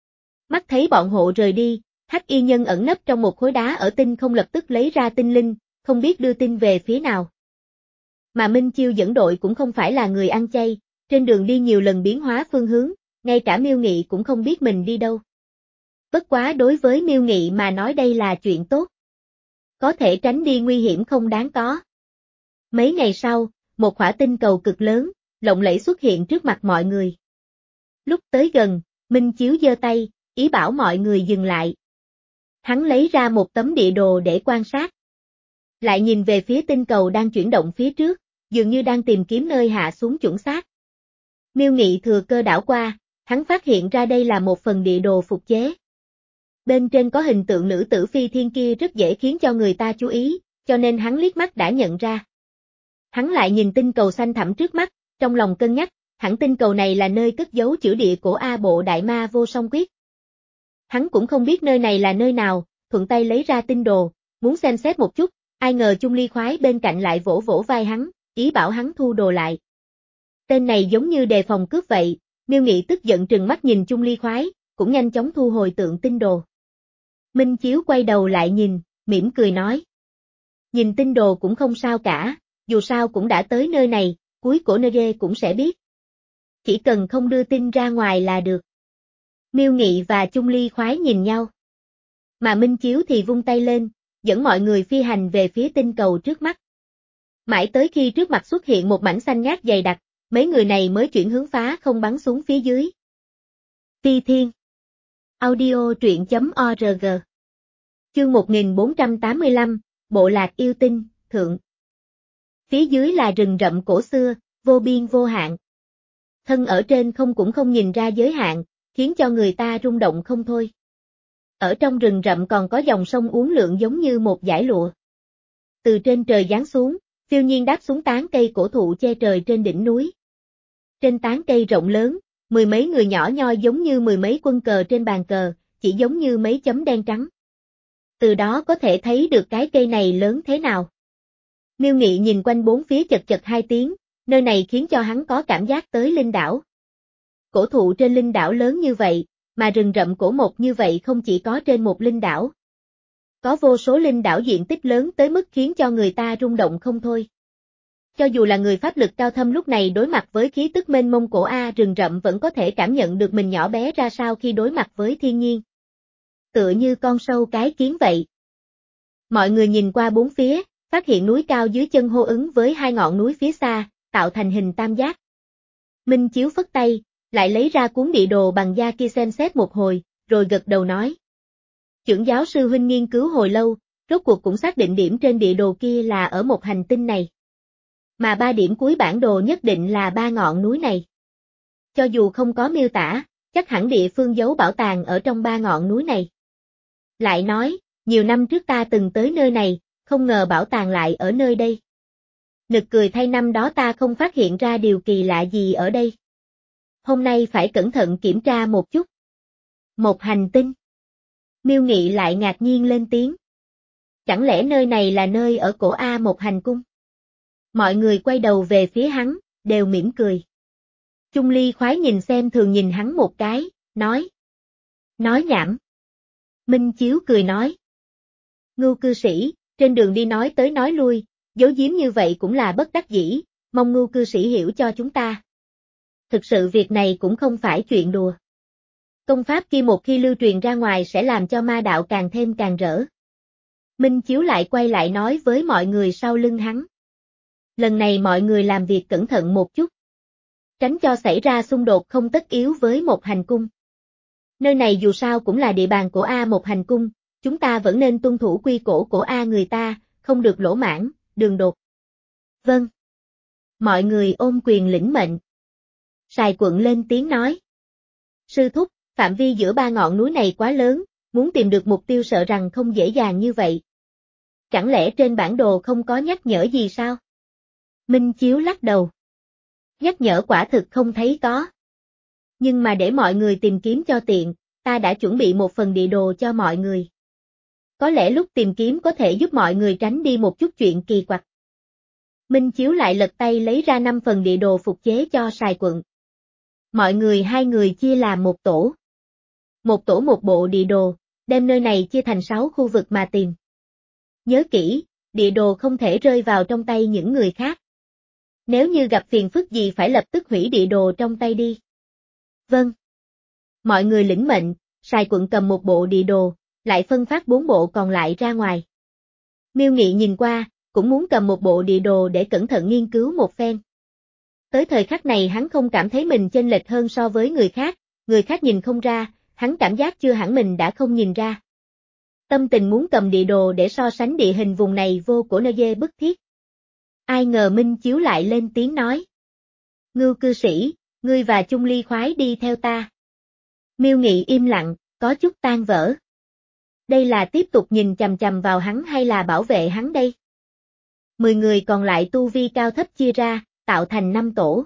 Mắt thấy bọn hộ rời đi, Hắc Y Nhân ẩn nấp trong một khối đá ở tinh không lập tức lấy ra tinh linh, không biết đưa tin về phía nào. Mà Minh Chiêu dẫn đội cũng không phải là người ăn chay, trên đường đi nhiều lần biến hóa phương hướng, ngay cả Miêu Nghị cũng không biết mình đi đâu. Bất quá đối với Miêu Nghị mà nói đây là chuyện tốt. Có thể tránh đi nguy hiểm không đáng có. Mấy ngày sau, một khỏa tinh cầu cực lớn, lộng lẫy xuất hiện trước mặt mọi người. Lúc tới gần, Minh Chiếu giơ tay, ý bảo mọi người dừng lại. Hắn lấy ra một tấm địa đồ để quan sát. Lại nhìn về phía tinh cầu đang chuyển động phía trước, dường như đang tìm kiếm nơi hạ xuống chuẩn xác. Miêu Nghị thừa cơ đảo qua, hắn phát hiện ra đây là một phần địa đồ phục chế. Bên trên có hình tượng nữ tử phi thiên kia rất dễ khiến cho người ta chú ý, cho nên hắn liếc mắt đã nhận ra. Hắn lại nhìn tinh cầu xanh thẳm trước mắt, trong lòng cân nhắc, hẳn tinh cầu này là nơi cất giấu chữ địa của A Bộ Đại Ma Vô Song Quyết. Hắn cũng không biết nơi này là nơi nào, thuận tay lấy ra tinh đồ, muốn xem xét một chút, ai ngờ Chung Ly khoái bên cạnh lại vỗ vỗ vai hắn, ý bảo hắn thu đồ lại. Tên này giống như đề phòng cướp vậy, Miêu Nghị tức giận trừng mắt nhìn Chung Ly khoái, cũng nhanh chóng thu hồi tượng tinh đồ. Minh Chiếu quay đầu lại nhìn, mỉm cười nói. Nhìn tinh đồ cũng không sao cả, dù sao cũng đã tới nơi này, cuối cổ nơi ghê cũng sẽ biết. Chỉ cần không đưa tin ra ngoài là được. Miêu Nghị và Chung Ly khoái nhìn nhau. Mà Minh Chiếu thì vung tay lên, dẫn mọi người phi hành về phía tinh cầu trước mắt. Mãi tới khi trước mặt xuất hiện một mảnh xanh ngát dày đặc, mấy người này mới chuyển hướng phá không bắn xuống phía dưới. Phi Thiên Audio truyện chấm org Chương một nghìn bốn trăm tám mươi lăm, Bộ lạc yêu tinh, thượng. Phía dưới là rừng rậm cổ xưa, vô biên vô hạn. Thân ở trên không cũng không nhìn ra giới hạn, khiến cho người ta rung động không thôi. Ở trong rừng rậm còn có dòng sông uốn lượn giống như một dải lụa. từ trên trời giáng xuống, phiêu nhiên đáp xuống tán cây cổ thụ che trời trên đỉnh núi. Trên tán cây rộng lớn, mười mấy người nhỏ nhoi giống như mười mấy quân cờ trên bàn cờ, chỉ giống như mấy chấm đen trắng. Từ đó có thể thấy được cái cây này lớn thế nào. Miêu Nghị nhìn quanh bốn phía chật chật hai tiếng, nơi này khiến cho hắn có cảm giác tới linh đảo. Cổ thụ trên linh đảo lớn như vậy, mà rừng rậm cổ mộc như vậy không chỉ có trên một linh đảo. Có vô số linh đảo diện tích lớn tới mức khiến cho người ta rung động không thôi. Cho dù là người pháp lực cao thâm lúc này đối mặt với khí tức mênh mông cổ A rừng rậm vẫn có thể cảm nhận được mình nhỏ bé ra sao khi đối mặt với thiên nhiên. Tựa như con sâu cái kiến vậy. Mọi người nhìn qua bốn phía, phát hiện núi cao dưới chân hô ứng với hai ngọn núi phía xa, tạo thành hình tam giác. Minh Chiếu phất tay, lại lấy ra cuốn địa đồ bằng da kia xem xét một hồi, rồi gật đầu nói. Chưởng giáo sư huynh nghiên cứu hồi lâu, rốt cuộc cũng xác định điểm trên địa đồ kia là ở một hành tinh này. Mà ba điểm cuối bản đồ nhất định là ba ngọn núi này. Cho dù không có miêu tả, chắc hẳn địa phương giấu bảo tàng ở trong ba ngọn núi này. Lại nói, nhiều năm trước ta từng tới nơi này, không ngờ bảo tàng lại ở nơi đây. Nực cười thay năm đó ta không phát hiện ra điều kỳ lạ gì ở đây. Hôm nay phải cẩn thận kiểm tra một chút. Một hành tinh. Miêu Nghị lại ngạc nhiên lên tiếng. Chẳng lẽ nơi này là nơi ở cổ A một hành cung? Mọi người quay đầu về phía hắn, đều mỉm cười. Chung Ly khoái nhìn xem thường nhìn hắn một cái, nói. Nói nhảm. Minh Chiếu cười nói. Ngưu cư sĩ, trên đường đi nói tới nói lui, giấu giếm như vậy cũng là bất đắc dĩ, mong Ngưu cư sĩ hiểu cho chúng ta. Thực sự việc này cũng không phải chuyện đùa. Công pháp kia một khi lưu truyền ra ngoài sẽ làm cho ma đạo càng thêm càng rỡ. Minh Chiếu lại quay lại nói với mọi người sau lưng hắn. Lần này mọi người làm việc cẩn thận một chút. Tránh cho xảy ra xung đột không tất yếu với một hành cung. Nơi này dù sao cũng là địa bàn của A một hành cung, chúng ta vẫn nên tuân thủ quy củ của A người ta, không được lỗ mãng, đường đột. Vâng. Mọi người ôm quyền lĩnh mệnh. Sài Quận lên tiếng nói. Sư thúc, phạm vi giữa ba ngọn núi này quá lớn, muốn tìm được mục tiêu sợ rằng không dễ dàng như vậy. Chẳng lẽ trên bản đồ không có nhắc nhở gì sao? Minh Chiếu lắc đầu. Nhắc nhở quả thực không thấy có. Nhưng mà để mọi người tìm kiếm cho tiện, ta đã chuẩn bị một phần địa đồ cho mọi người. Có lẽ lúc tìm kiếm có thể giúp mọi người tránh đi một chút chuyện kỳ quặc. Minh Chiếu lại lật tay lấy ra năm phần địa đồ phục chế cho Sài Quận. Mọi người hai người chia làm một tổ. Một tổ một bộ địa đồ, đem nơi này chia thành sáu khu vực mà tìm. Nhớ kỹ, địa đồ không thể rơi vào trong tay những người khác. Nếu như gặp phiền phức gì phải lập tức hủy địa đồ trong tay đi. Vâng. Mọi người lĩnh mệnh, Sài Quận cầm một bộ địa đồ, lại phân phát bốn bộ còn lại ra ngoài. Miêu Nghị nhìn qua, cũng muốn cầm một bộ địa đồ để cẩn thận nghiên cứu một phen. Tới thời khắc này hắn không cảm thấy mình chênh lệch hơn so với người khác, người khác nhìn không ra, hắn cảm giác chưa hẳn mình đã không nhìn ra. Tâm tình muốn cầm địa đồ để so sánh địa hình vùng này vô cổ nơi dê bức thiết. Ai ngờ Minh Chiếu lại lên tiếng nói. Ngưu cư sĩ, ngươi và Chung Ly khoái đi theo ta. Miêu Nghị im lặng, có chút tan vỡ. Đây là tiếp tục nhìn chằm chằm vào hắn hay là bảo vệ hắn đây? Mười người còn lại tu vi cao thấp chia ra, tạo thành năm tổ.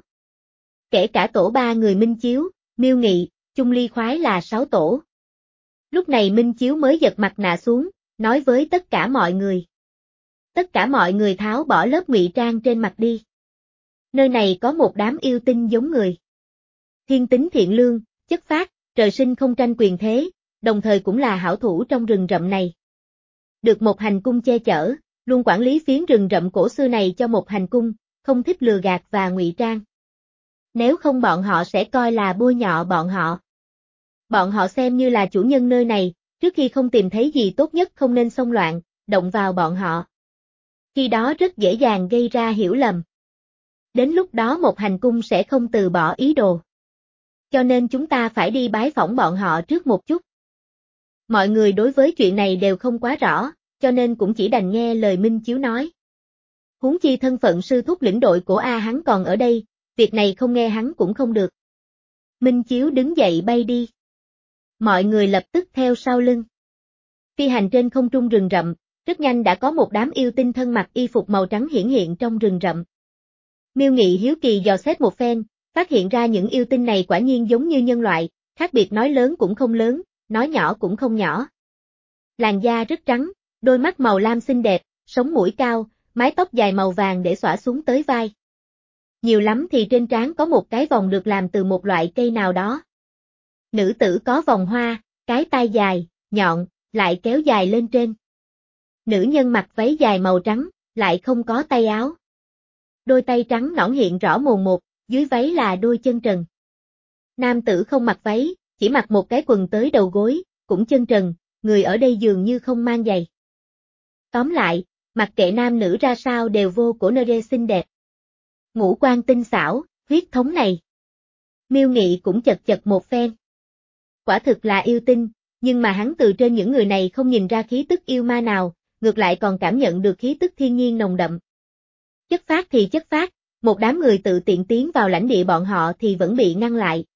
Kể cả tổ ba người Minh Chiếu, Miêu Nghị, Chung Ly khoái là sáu tổ. Lúc này Minh Chiếu mới giật mặt nạ xuống, nói với tất cả mọi người. Tất cả mọi người tháo bỏ lớp ngụy trang trên mặt đi. Nơi này có một đám yêu tinh giống người. Thiên tính thiện lương, chất phác, trời sinh không tranh quyền thế, đồng thời cũng là hảo thủ trong rừng rậm này. Được một hành cung che chở, luôn quản lý phiến rừng rậm cổ xưa này cho một hành cung, không thích lừa gạt và ngụy trang. Nếu không bọn họ sẽ coi là bôi nhọ bọn họ. Bọn họ xem như là chủ nhân nơi này, trước khi không tìm thấy gì tốt nhất không nên xông loạn, động vào bọn họ. Khi đó rất dễ dàng gây ra hiểu lầm. Đến lúc đó một hành cung sẽ không từ bỏ ý đồ. Cho nên chúng ta phải đi bái phỏng bọn họ trước một chút. Mọi người đối với chuyện này đều không quá rõ, cho nên cũng chỉ đành nghe lời Minh Chiếu nói. Huống chi thân phận sư thúc lĩnh đội của A hắn còn ở đây, việc này không nghe hắn cũng không được. Minh Chiếu đứng dậy bay đi. Mọi người lập tức theo sau lưng. Phi hành trên không trung rừng rậm, rất nhanh đã có một đám yêu tinh thân mặc y phục màu trắng hiển hiện trong rừng rậm. Miêu Nghị hiếu kỳ dò xét một phen, phát hiện ra những yêu tinh này quả nhiên giống như nhân loại, khác biệt nói lớn cũng không lớn, nói nhỏ cũng không nhỏ. Làn da rất trắng, đôi mắt màu lam xinh đẹp, sống mũi cao, mái tóc dài màu vàng để xõa xuống tới vai. Nhiều lắm thì trên trán có một cái vòng được làm từ một loại cây nào đó. Nữ tử có vòng hoa, cái tai dài, nhọn, lại kéo dài lên trên. Nữ nhân mặc váy dài màu trắng, lại không có tay áo. Đôi tay trắng nõn hiện rõ mồn một, dưới váy là đôi chân trần. Nam tử không mặc váy, chỉ mặc một cái quần tới đầu gối, cũng chân trần, người ở đây dường như không mang giày. Tóm lại, mặc kệ nam nữ ra sao đều vô cổ nơ xinh đẹp. Ngũ quan tinh xảo, huyết thống này. Miêu Nghị cũng chật chật một phen. Quả thực là yêu tinh, nhưng mà hắn từ trên những người này không nhìn ra khí tức yêu ma nào, ngược lại còn cảm nhận được khí tức thiên nhiên nồng đậm. Chất phác thì chất phác, một đám người tự tiện tiến vào lãnh địa bọn họ thì vẫn bị ngăn lại.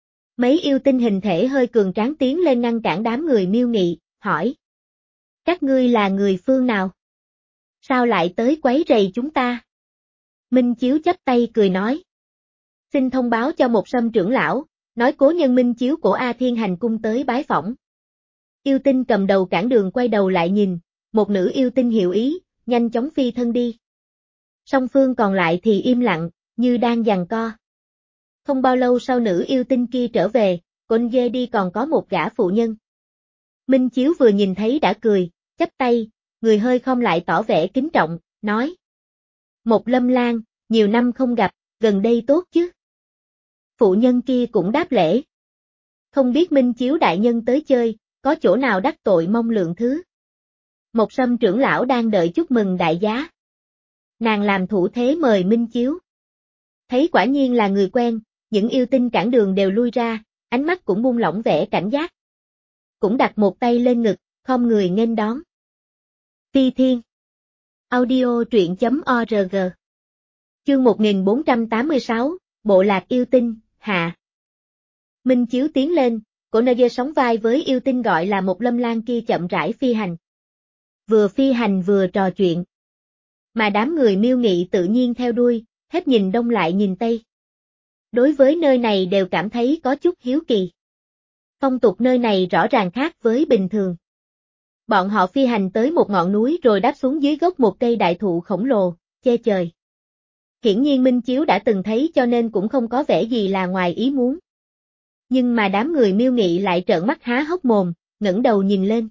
Mấy yêu tinh hình thể hơi cường tráng tiến lên ngăn cản đám người Miêu Nghị, hỏi. Các ngươi là người phương nào? Sao lại tới quấy rầy chúng ta? Minh Chiếu chắp tay cười nói. Xin thông báo cho một Sâm trưởng lão, nói cố nhân Minh Chiếu của A Thiên Hành cung tới bái phỏng. Yêu tinh cầm đầu cản đường quay đầu lại nhìn, một nữ yêu tinh hiểu ý, nhanh chóng phi thân đi. Song phương còn lại thì im lặng, như đang giằng co. Không bao lâu sau nữ yêu tinh kia trở về, con dê đi còn có một gã phụ nhân. Minh Chiếu vừa nhìn thấy đã cười, chắp tay, người hơi khom lại tỏ vẻ kính trọng, nói. Một Lâm Lan, nhiều năm không gặp, gần đây tốt chứ? Phụ nhân kia cũng đáp lễ. Không biết Minh Chiếu đại nhân tới chơi, có chỗ nào đắc tội mong lượng thứ. Một Sâm trưởng lão đang đợi chúc mừng đại giá. Nàng làm thủ thế mời Minh Chiếu. Thấy quả nhiên là người quen, những yêu tinh cản đường đều lui ra, ánh mắt cũng buông lỏng vẻ cảnh giác. Cũng đặt một tay lên ngực, khom người nghênh đón. Phi Thiên Audio truyện chấm org Chương một nghìn bốn trăm tám mươi sáu, Bộ lạc yêu tinh, hạ. Minh Chiếu tiến lên, cổ nơ dê sóng vai với yêu tinh gọi là một Lâm Lan kia chậm rãi phi hành. Vừa phi hành vừa trò chuyện. Mà đám người Miêu Nghị tự nhiên theo đuôi, hết nhìn đông lại nhìn tây. Đối với nơi này đều cảm thấy có chút hiếu kỳ. Phong tục nơi này rõ ràng khác với bình thường. Bọn họ phi hành tới một ngọn núi rồi đáp xuống dưới gốc một cây đại thụ khổng lồ, che trời. Hiển nhiên Minh Chiếu đã từng thấy cho nên cũng không có vẻ gì là ngoài ý muốn. Nhưng mà đám người Miêu Nghị lại trợn mắt há hốc mồm, ngẩng đầu nhìn lên.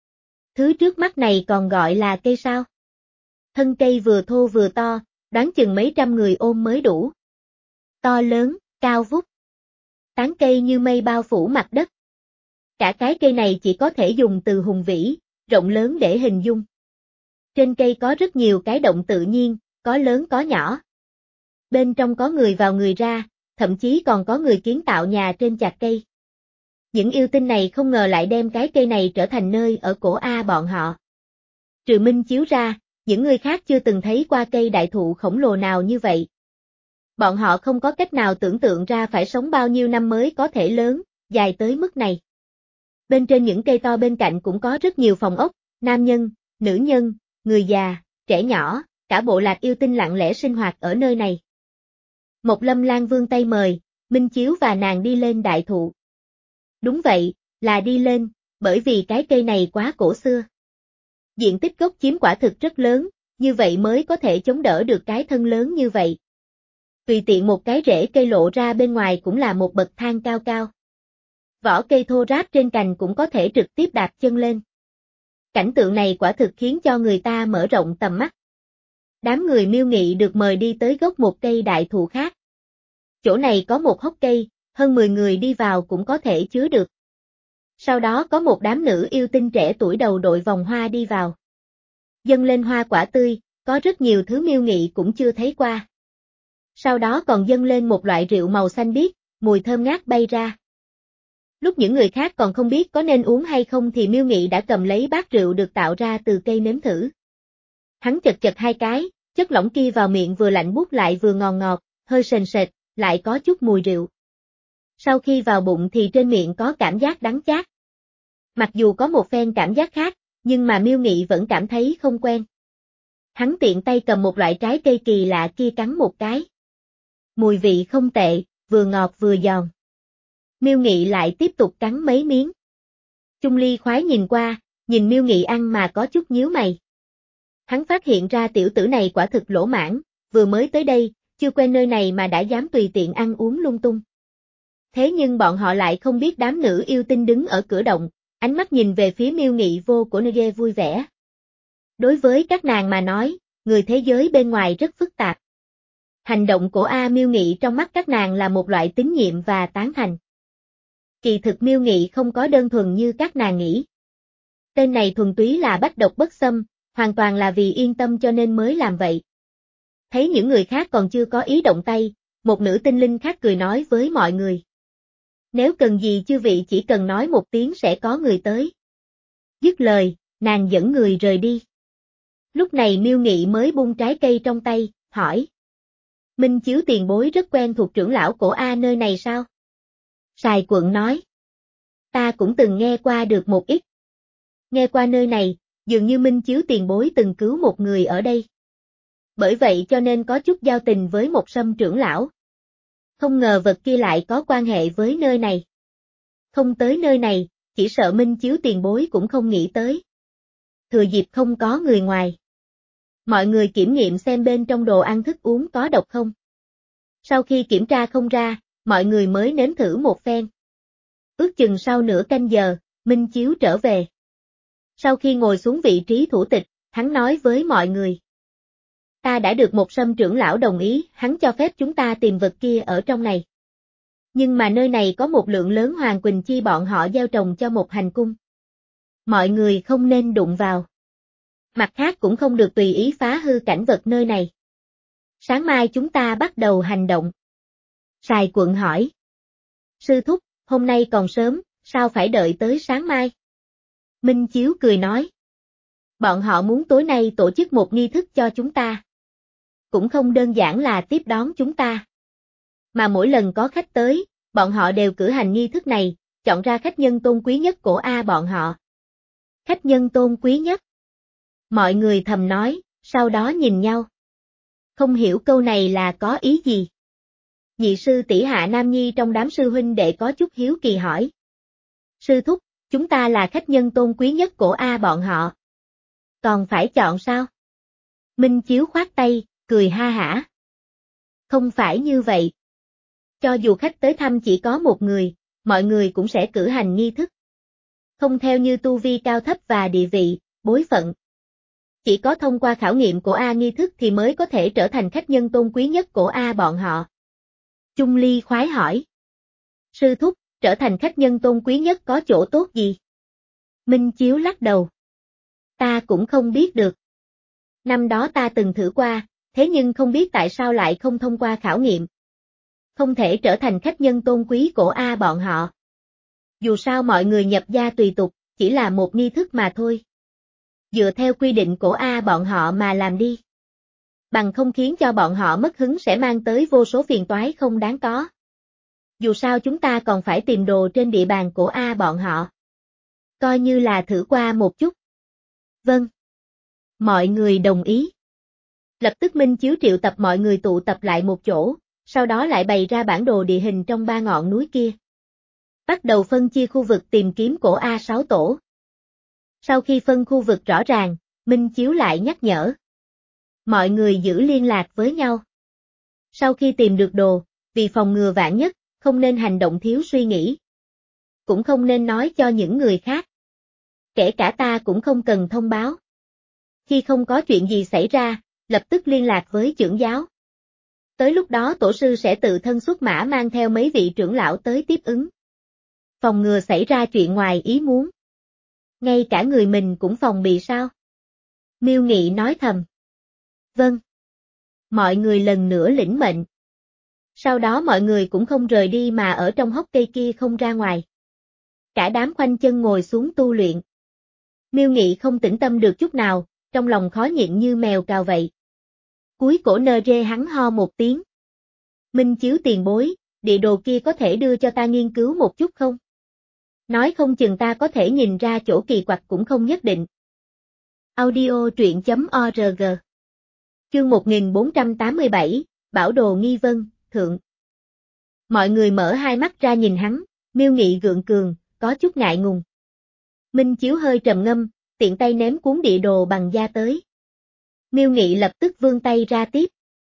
Thứ trước mắt này còn gọi là cây sao? Thân cây vừa thô vừa to, đoán chừng mấy trăm người ôm mới đủ. To lớn, cao vút. Tán cây như mây bao phủ mặt đất. Cả cái cây này chỉ có thể dùng từ hùng vĩ, rộng lớn để hình dung. Trên cây có rất nhiều cái động tự nhiên, có lớn có nhỏ. Bên trong có người vào người ra, thậm chí còn có người kiến tạo nhà trên chạc cây. Những yêu tinh này không ngờ lại đem cái cây này trở thành nơi ở cổ A bọn họ. Trừ Minh Chiếu ra, những người khác chưa từng thấy qua cây đại thụ khổng lồ nào như vậy. Bọn họ không có cách nào tưởng tượng ra phải sống bao nhiêu năm mới có thể lớn, dài tới mức này. Bên trên những cây to bên cạnh cũng có rất nhiều phòng ốc, nam nhân, nữ nhân, người già, trẻ nhỏ, cả bộ lạc yêu tinh lặng lẽ sinh hoạt ở nơi này. Một Lâm Lan vươn tay mời, Minh Chiếu và nàng đi lên đại thụ. Đúng vậy, là đi lên, bởi vì cái cây này quá cổ xưa. Diện tích gốc chiếm quả thực rất lớn, như vậy mới có thể chống đỡ được cái thân lớn như vậy. Tùy tiện một cái rễ cây lộ ra bên ngoài cũng là một bậc thang cao cao. Vỏ cây thô ráp trên cành cũng có thể trực tiếp đạp chân lên. Cảnh tượng này quả thực khiến cho người ta mở rộng tầm mắt. Đám người Miêu Nghị được mời đi tới gốc một cây đại thụ khác. Chỗ này có một hốc cây, hơn mười người đi vào cũng có thể chứa được. Sau đó có một đám nữ yêu tinh trẻ tuổi đầu đội vòng hoa đi vào. Dâng lên hoa quả tươi, có rất nhiều thứ Miêu Nghị cũng chưa thấy qua. Sau đó còn dâng lên một loại rượu màu xanh biếc, mùi thơm ngát bay ra. Lúc những người khác còn không biết có nên uống hay không thì Miêu Nghị đã cầm lấy bát rượu được tạo ra từ cây nếm thử. Hắn chật chật hai cái, chất lỏng kia vào miệng vừa lạnh buốt lại vừa ngọt ngọt, hơi sền sệt, lại có chút mùi rượu. Sau khi vào bụng thì trên miệng có cảm giác đắng chát. Mặc dù có một phen cảm giác khác, Nhưng mà Miêu Nghị vẫn cảm thấy không quen. Hắn tiện tay cầm một loại trái cây kỳ lạ kia cắn một cái. Mùi vị không tệ, vừa ngọt vừa giòn. Miêu Nghị lại tiếp tục cắn mấy miếng. Chung Ly khoái nhìn qua, nhìn Miêu Nghị ăn mà có chút nhíu mày. Hắn phát hiện ra tiểu tử này quả thực lỗ mãng, vừa mới tới đây, chưa quen nơi này mà đã dám tùy tiện ăn uống lung tung. Thế nhưng bọn họ lại không biết đám nữ yêu tinh đứng ở cửa động, ánh mắt nhìn về phía Miêu Nghị vô của Nege vui vẻ. Đối với các nàng mà nói, người thế giới bên ngoài rất phức tạp. Hành động của A Miêu Nghị trong mắt các nàng là một loại tín nhiệm và tán thành. Kỳ thực Miêu Nghị không có đơn thuần như các nàng nghĩ. Tên này thuần túy là bách độc bất xâm, hoàn toàn là vì yên tâm cho nên mới làm vậy. Thấy những người khác còn chưa có ý động tay, một nữ tinh linh khác cười nói với mọi người. Nếu cần gì chư vị chỉ cần nói một tiếng sẽ có người tới. Dứt lời, nàng dẫn người rời đi. Lúc này Miêu Nghị mới buông trái cây trong tay, hỏi. Minh Chiếu tiền bối rất quen thuộc trưởng lão cổ A nơi này sao? Sài Quận nói. Ta cũng từng nghe qua được một ít. Nghe qua nơi này, dường như Minh Chiếu tiền bối từng cứu một người ở đây. Bởi vậy cho nên có chút giao tình với một sâm trưởng lão. Không ngờ vật kia lại có quan hệ với nơi này. Không tới nơi này, chỉ sợ Minh Chiếu tiền bối cũng không nghĩ tới. Thừa dịp không có người ngoài. Mọi người kiểm nghiệm xem bên trong đồ ăn thức uống có độc không. Sau khi kiểm tra không ra, mọi người mới nếm thử một phen. Ước chừng sau nửa canh giờ, Minh Chiếu trở về. Sau khi ngồi xuống vị trí thủ tịch, hắn nói với mọi người. Ta đã được một sâm trưởng lão đồng ý, hắn cho phép chúng ta tìm vật kia ở trong này. Nhưng mà nơi này có một lượng lớn hoàng quỳnh chi bọn họ gieo trồng cho một hành cung. Mọi người không nên đụng vào. Mặt khác cũng không được tùy ý phá hư cảnh vật nơi này. Sáng mai chúng ta bắt đầu hành động. Sài Quận hỏi. Sư thúc, hôm nay còn sớm, sao phải đợi tới sáng mai? Minh Chiếu cười nói. Bọn họ muốn tối nay tổ chức một nghi thức cho chúng ta. Cũng không đơn giản là tiếp đón chúng ta. Mà mỗi lần có khách tới, bọn họ đều cử hành nghi thức này, chọn ra khách nhân tôn quý nhất của A bọn họ. Khách nhân tôn quý nhất. Mọi người thầm nói, sau đó nhìn nhau. Không hiểu câu này là có ý gì. Nhị sư tỷ Hạ Nam Nhi trong đám sư huynh đệ có chút hiếu kỳ hỏi. Sư thúc, chúng ta là khách nhân tôn quý nhất của A bọn họ. Còn phải chọn sao? Minh Chiếu khoát tay, cười ha hả. Không phải như vậy. Cho dù khách tới thăm chỉ có một người, mọi người cũng sẽ cử hành nghi thức. Không theo như tu vi cao thấp và địa vị, bối phận. Chỉ có thông qua khảo nghiệm của A nghi thức thì mới có thể trở thành khách nhân tôn quý nhất của A bọn họ. Chung Ly khoái hỏi. Sư thúc, trở thành khách nhân tôn quý nhất có chỗ tốt gì? Minh Chiếu lắc đầu. Ta cũng không biết được. Năm đó ta từng thử qua, thế nhưng không biết tại sao lại không thông qua khảo nghiệm. Không thể trở thành khách nhân tôn quý của A bọn họ. Dù sao mọi người nhập gia tùy tục, chỉ là một nghi thức mà thôi. Dựa theo quy định của A bọn họ mà làm đi. Bằng không khiến cho bọn họ mất hứng sẽ mang tới vô số phiền toái không đáng có. Dù sao chúng ta còn phải tìm đồ trên địa bàn của A bọn họ. Coi như là thử qua một chút. Vâng. Mọi người đồng ý. Lập tức Minh Chiếu triệu tập mọi người tụ tập lại một chỗ, sau đó lại bày ra bản đồ địa hình trong ba ngọn núi kia. Bắt đầu phân chia khu vực tìm kiếm cổ A sáu tổ. Sau khi phân khu vực rõ ràng, Minh Chiếu lại nhắc nhở. Mọi người giữ liên lạc với nhau. Sau khi tìm được đồ, vì phòng ngừa vạn nhất, không nên hành động thiếu suy nghĩ. Cũng không nên nói cho những người khác. Kể cả ta cũng không cần thông báo. Khi không có chuyện gì xảy ra, lập tức liên lạc với trưởng giáo. Tới lúc đó tổ sư sẽ tự thân xuất mã mang theo mấy vị trưởng lão tới tiếp ứng. Phòng ngừa xảy ra chuyện ngoài ý muốn. Ngay cả người mình cũng phòng bị sao? Miêu Nghị nói thầm. Vâng. Mọi người lần nữa lĩnh mệnh. Sau đó mọi người cũng không rời đi mà ở trong hốc cây kia không ra ngoài. Cả đám khoanh chân ngồi xuống tu luyện. Miêu Nghị không tĩnh tâm được chút nào, trong lòng khó nhịn như mèo cào vậy. Cuối cổ nơ rê hắn ho một tiếng. Minh Chiếu tiền bối, địa đồ kia có thể đưa cho ta nghiên cứu một chút không? Nói không chừng ta có thể nhìn ra chỗ kỳ quặc cũng không nhất định. Audio truyện chấm org. Chương một nghìn bốn trăm tám mươi bảy, Bảo đồ nghi vân, thượng. Mọi người mở hai mắt ra nhìn hắn, Miêu Nghị gượng cường, có chút ngại ngùng. Minh Chiếu hơi trầm ngâm, tiện tay ném cuốn địa đồ bằng da tới. Miêu Nghị lập tức vươn tay ra tiếp.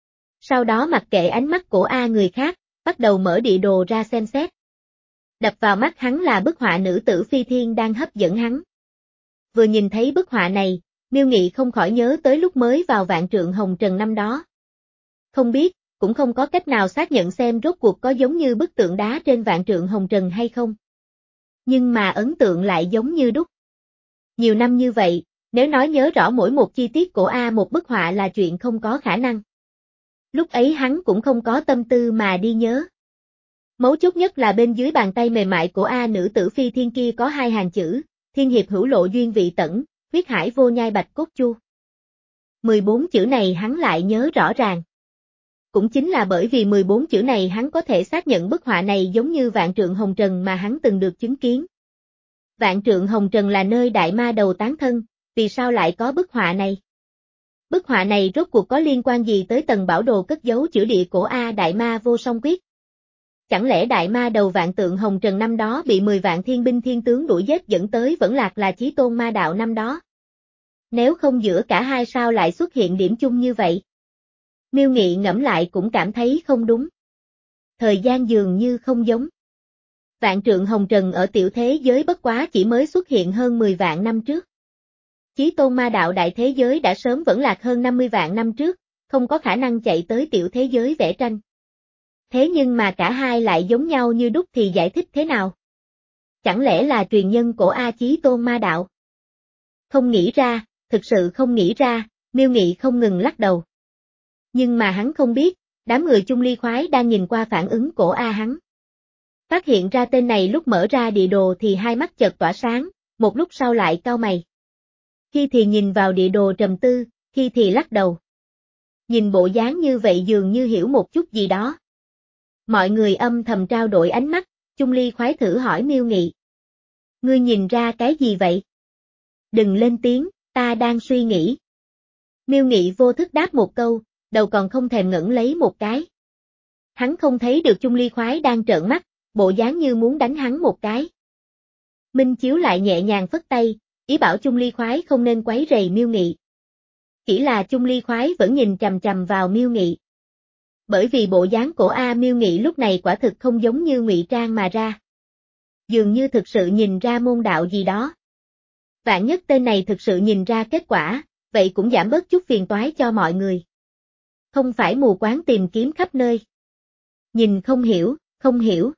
Sau đó mặc kệ ánh mắt của A người khác, bắt đầu mở địa đồ ra xem xét. Đập vào mắt hắn là bức họa nữ tử phi thiên đang hấp dẫn hắn. Vừa nhìn thấy bức họa này, Miêu Nghị không khỏi nhớ tới lúc mới vào Vạn Trượng Hồng Trần năm đó. Không biết, cũng không có cách nào xác nhận xem rốt cuộc có giống như bức tượng đá trên Vạn Trượng Hồng Trần hay không. Nhưng mà ấn tượng lại giống như đúc. Nhiều năm như vậy, nếu nói nhớ rõ mỗi một chi tiết của A một bức họa là chuyện không có khả năng. Lúc ấy hắn cũng không có tâm tư mà đi nhớ. Mấu chốt nhất là bên dưới bàn tay mềm mại của A nữ tử phi thiên kia có hai hàng chữ, thiên hiệp hữu lộ duyên vị tẩn, huyết hải vô nhai bạch cốt chu. mười bốn chữ này hắn lại nhớ rõ ràng. Cũng chính là bởi vì mười bốn chữ này hắn có thể xác nhận bức họa này giống như Vạn Trượng Hồng Trần mà hắn từng được chứng kiến. Vạn Trượng Hồng Trần là nơi đại ma đầu tán thân, vì sao lại có bức họa này? Bức họa này rốt cuộc có liên quan gì tới tầng bảo đồ cất giấu chữ địa của A đại ma vô song quyết? Chẳng lẽ đại ma đầu Vạn Trượng Hồng Trần năm đó bị mười vạn thiên binh thiên tướng đuổi giết dẫn tới vẫn lạc là Chí Tôn ma đạo năm đó? Nếu không giữa cả hai sao lại xuất hiện điểm chung như vậy? Miêu Nghị ngẫm lại cũng cảm thấy không đúng. Thời gian dường như không giống. Vạn Trượng Hồng Trần ở tiểu thế giới bất quá chỉ mới xuất hiện hơn mười vạn năm trước. Chí Tôn ma đạo đại thế giới đã sớm vẫn lạc hơn năm mươi vạn năm trước, không có khả năng chạy tới tiểu thế giới vẽ tranh. Thế nhưng mà cả hai lại giống nhau như đúc thì giải thích thế nào? Chẳng lẽ là truyền nhân của A Chí Tôn ma đạo? Không nghĩ ra, thực sự không nghĩ ra, Miêu Nghị không ngừng lắc đầu. Nhưng mà hắn không biết, đám người Chung Ly Khoái đang nhìn qua phản ứng của A hắn. Phát hiện ra tên này lúc mở ra địa đồ thì hai mắt chợt tỏa sáng, một lúc sau lại cau mày. Khi thì nhìn vào địa đồ trầm tư, khi thì lắc đầu. Nhìn bộ dáng như vậy dường như hiểu một chút gì đó. Mọi người âm thầm trao đổi ánh mắt, Chung Ly Khoái thử hỏi Miêu Nghị. Ngươi nhìn ra cái gì vậy? Đừng lên tiếng, ta đang suy nghĩ. Miêu Nghị vô thức đáp một câu, đầu còn không thèm ngẩng lấy một cái. Hắn không thấy được Chung Ly Khoái đang trợn mắt, bộ dáng như muốn đánh hắn một cái. Minh Chiếu lại nhẹ nhàng phất tay, ý bảo Chung Ly Khoái không nên quấy rầy Miêu Nghị. Chỉ là Chung Ly Khoái vẫn nhìn chằm chằm vào Miêu Nghị. Bởi vì bộ dáng của A Miêu Nghị lúc này quả thực không giống như ngụy trang mà ra. Dường như thực sự nhìn ra môn đạo gì đó. Vạn nhất tên này thực sự nhìn ra kết quả, vậy cũng giảm bớt chút phiền toái cho mọi người. Không phải mù quáng tìm kiếm khắp nơi. Nhìn không hiểu, không hiểu.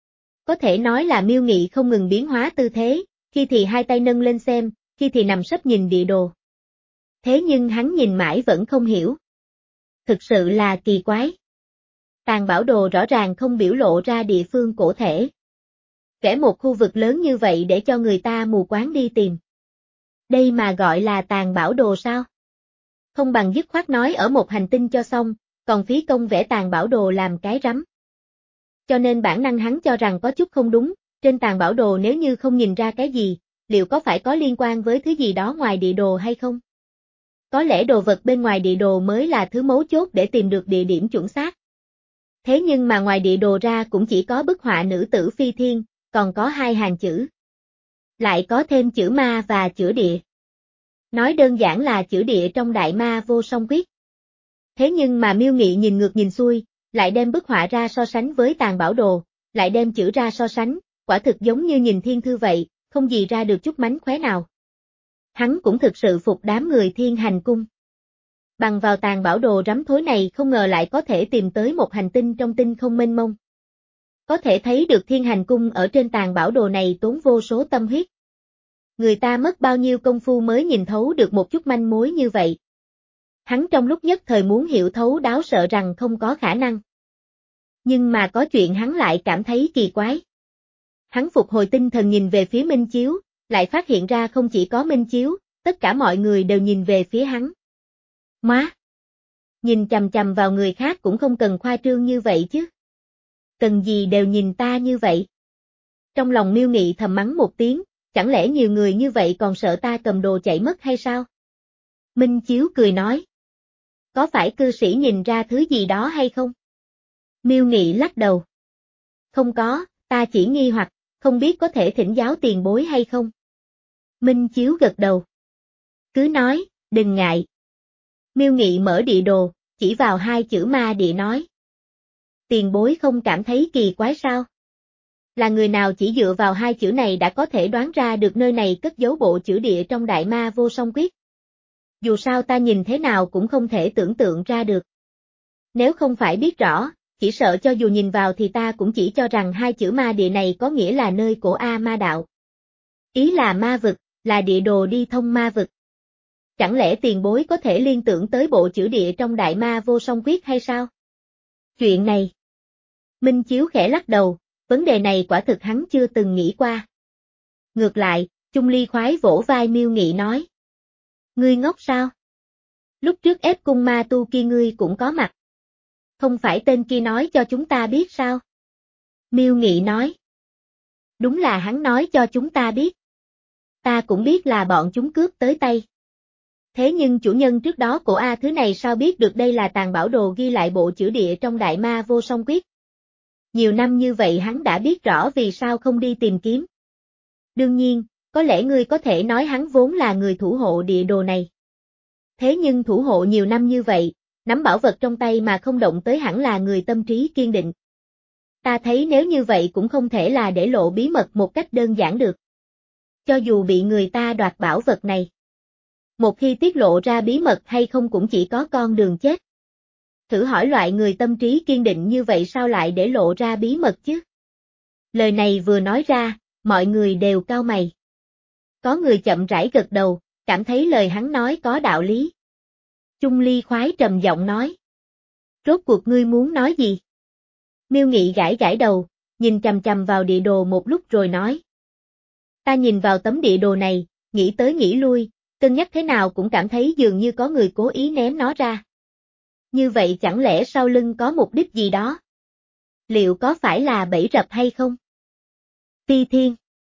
Có thể nói là Miêu Nghị không ngừng biến hóa tư thế, khi thì hai tay nâng lên xem, khi thì nằm sấp nhìn địa đồ. Thế nhưng hắn nhìn mãi vẫn không hiểu. Thực sự là kỳ quái. Tàng bảo đồ rõ ràng không biểu lộ ra địa phương cụ thể. Kể một khu vực lớn như vậy để cho người ta mù quáng đi tìm. Đây mà gọi là tàng bảo đồ sao? Không bằng dứt khoát nói ở một hành tinh cho xong, còn phí công vẽ tàng bảo đồ làm cái rắm. Cho nên bản năng hắn cho rằng có chút không đúng, trên tàng bảo đồ nếu như không nhìn ra cái gì, liệu có phải có liên quan với thứ gì đó ngoài địa đồ hay không? Có lẽ đồ vật bên ngoài địa đồ mới là thứ mấu chốt để tìm được địa điểm chuẩn xác. Thế nhưng mà ngoài địa đồ ra cũng chỉ có bức họa nữ tử phi thiên, còn có hai hàng chữ. Lại có thêm chữ ma và chữ địa. Nói đơn giản là chữ địa trong đại ma vô song quyết. Thế nhưng mà Miêu Nghị nhìn ngược nhìn xuôi, lại đem bức họa ra so sánh với tàng bảo đồ, lại đem chữ ra so sánh, quả thực giống như nhìn thiên thư vậy, không gì ra được chút mánh khóe nào. Hắn cũng thực sự phục đám người Thiên Hành Cung. Bằng vào tàng bảo đồ rắm thối này không ngờ lại có thể tìm tới một hành tinh trong tinh không mênh mông. Có thể thấy được Thiên Hành Cung ở trên tàng bảo đồ này tốn vô số tâm huyết. Người ta mất bao nhiêu công phu mới nhìn thấu được một chút manh mối như vậy. Hắn trong lúc nhất thời muốn hiểu thấu đáo sợ rằng không có khả năng. Nhưng mà có chuyện hắn lại cảm thấy kỳ quái. Hắn phục hồi tinh thần nhìn về phía Minh Chiếu, lại phát hiện ra không chỉ có Minh Chiếu, tất cả mọi người đều nhìn về phía hắn. Má! Nhìn chằm chằm vào người khác cũng không cần khoa trương như vậy chứ. Cần gì đều nhìn ta như vậy. Trong lòng Miêu Nghị thầm mắng một tiếng, chẳng lẽ nhiều người như vậy còn sợ ta cầm đồ chạy mất hay sao? Minh Chiếu cười nói. Có phải cư sĩ nhìn ra thứ gì đó hay không? Miêu Nghị lắc đầu. Không có, ta chỉ nghi hoặc, không biết có thể thỉnh giáo tiền bối hay không? Minh Chiếu gật đầu. Cứ nói, đừng ngại. Miêu Nghị mở địa đồ, chỉ vào hai chữ ma địa nói. Tiền bối không cảm thấy kỳ quái sao? Là người nào chỉ dựa vào hai chữ này đã có thể đoán ra được nơi này cất giấu bộ chữ địa trong đại ma vô song quyết? Dù sao ta nhìn thế nào cũng không thể tưởng tượng ra được. Nếu không phải biết rõ, chỉ sợ cho dù nhìn vào thì ta cũng chỉ cho rằng hai chữ ma địa này có nghĩa là nơi của A Ma Đạo. Ý là ma vực, là địa đồ đi thông ma vực. Chẳng lẽ tiền bối có thể liên tưởng tới bộ chữ địa trong đại ma vô song quyết hay sao? Chuyện này. Minh Chiếu khẽ lắc đầu, vấn đề này quả thực hắn chưa từng nghĩ qua. Ngược lại, Chung Ly khoái vỗ vai Miêu Nghị nói. Ngươi ngốc sao? Lúc trước ép cung ma tu kia ngươi cũng có mặt. Không phải tên kia nói cho chúng ta biết sao? Miêu Nghị nói. Đúng là hắn nói cho chúng ta biết. Ta cũng biết là bọn chúng cướp tới tay. Thế nhưng chủ nhân trước đó của A thứ này sao biết được đây là tàng bảo đồ ghi lại bộ chữ địa trong đại ma vô song quyết? Nhiều năm như vậy hắn đã biết rõ vì sao không đi tìm kiếm. Đương nhiên, có lẽ ngươi có thể nói hắn vốn là người thủ hộ địa đồ này. Thế nhưng thủ hộ nhiều năm như vậy, nắm bảo vật trong tay mà không động tới hẳn là người tâm trí kiên định. Ta thấy nếu như vậy cũng không thể là để lộ bí mật một cách đơn giản được. Cho dù bị người ta đoạt bảo vật này. Một khi tiết lộ ra bí mật hay không cũng chỉ có con đường chết. Thử hỏi loại người tâm trí kiên định như vậy sao lại để lộ ra bí mật chứ? Lời này vừa nói ra, mọi người đều cau mày. Có người chậm rãi gật đầu, cảm thấy lời hắn nói có đạo lý. Chung Ly khoái trầm giọng nói. Rốt cuộc ngươi muốn nói gì? Miêu Nghị gãi gãi đầu, nhìn chằm chằm vào địa đồ một lúc rồi nói. Ta nhìn vào tấm địa đồ này, nghĩ tới nghĩ lui, cân nhắc thế nào cũng cảm thấy dường như có người cố ý ném nó ra. Như vậy chẳng lẽ sau lưng có mục đích gì đó? Liệu có phải là bẫy rập hay không? Ti Thiên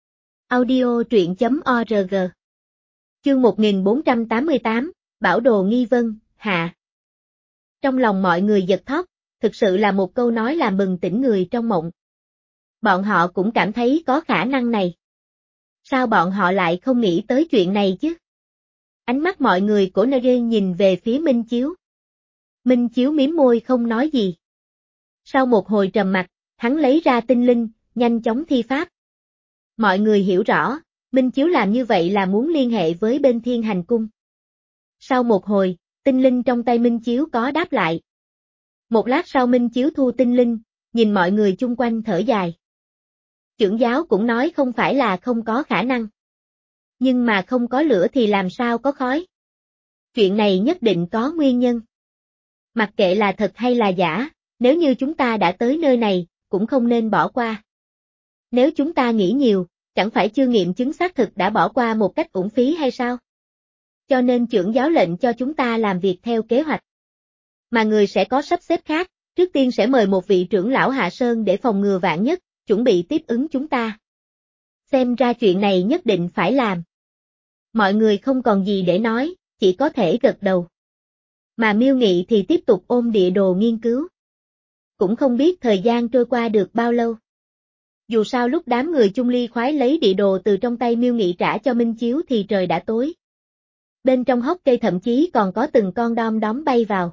Audio truyện.org Chương một nghìn bốn trăm tám mươi tám, Bảo đồ nghi vân, hạ. Trong lòng mọi người giật thót, thực sự là một câu nói làm bừng tỉnh người trong mộng. Bọn họ cũng cảm thấy có khả năng này. Sao bọn họ lại không nghĩ tới chuyện này chứ? Ánh mắt mọi người của Nere nhìn về phía Minh Chiếu. Minh Chiếu mím môi không nói gì. Sau một hồi trầm mặc, hắn lấy ra tinh linh, nhanh chóng thi pháp. Mọi người hiểu rõ, Minh Chiếu làm như vậy là muốn liên hệ với bên Thiên Hành Cung. Sau một hồi, tinh linh trong tay Minh Chiếu có đáp lại. Một lát sau Minh Chiếu thu tinh linh, nhìn mọi người chung quanh thở dài. Chưởng giáo cũng nói không phải là không có khả năng. Nhưng mà không có lửa thì làm sao có khói. Chuyện này nhất định có nguyên nhân. Mặc kệ là thật hay là giả, nếu như chúng ta đã tới nơi này, cũng không nên bỏ qua. Nếu chúng ta nghĩ nhiều, chẳng phải chưa nghiệm chứng xác thực đã bỏ qua một cách uổng phí hay sao? Cho nên chưởng giáo lệnh cho chúng ta làm việc theo kế hoạch. Mà người sẽ có sắp xếp khác, trước tiên sẽ mời một vị trưởng lão Hạ Sơn để phòng ngừa vạn nhất, chuẩn bị tiếp ứng chúng ta. Xem ra chuyện này nhất định phải làm. Mọi người không còn gì để nói, chỉ có thể gật đầu. Mà Miêu Nghị thì tiếp tục ôm địa đồ nghiên cứu. Cũng không biết thời gian trôi qua được bao lâu. Dù sao lúc đám người Chung Ly khoái lấy địa đồ từ trong tay Miêu Nghị trả cho Minh Chiếu thì trời đã tối. Bên trong hốc cây thậm chí còn có từng con đom đóm bay vào.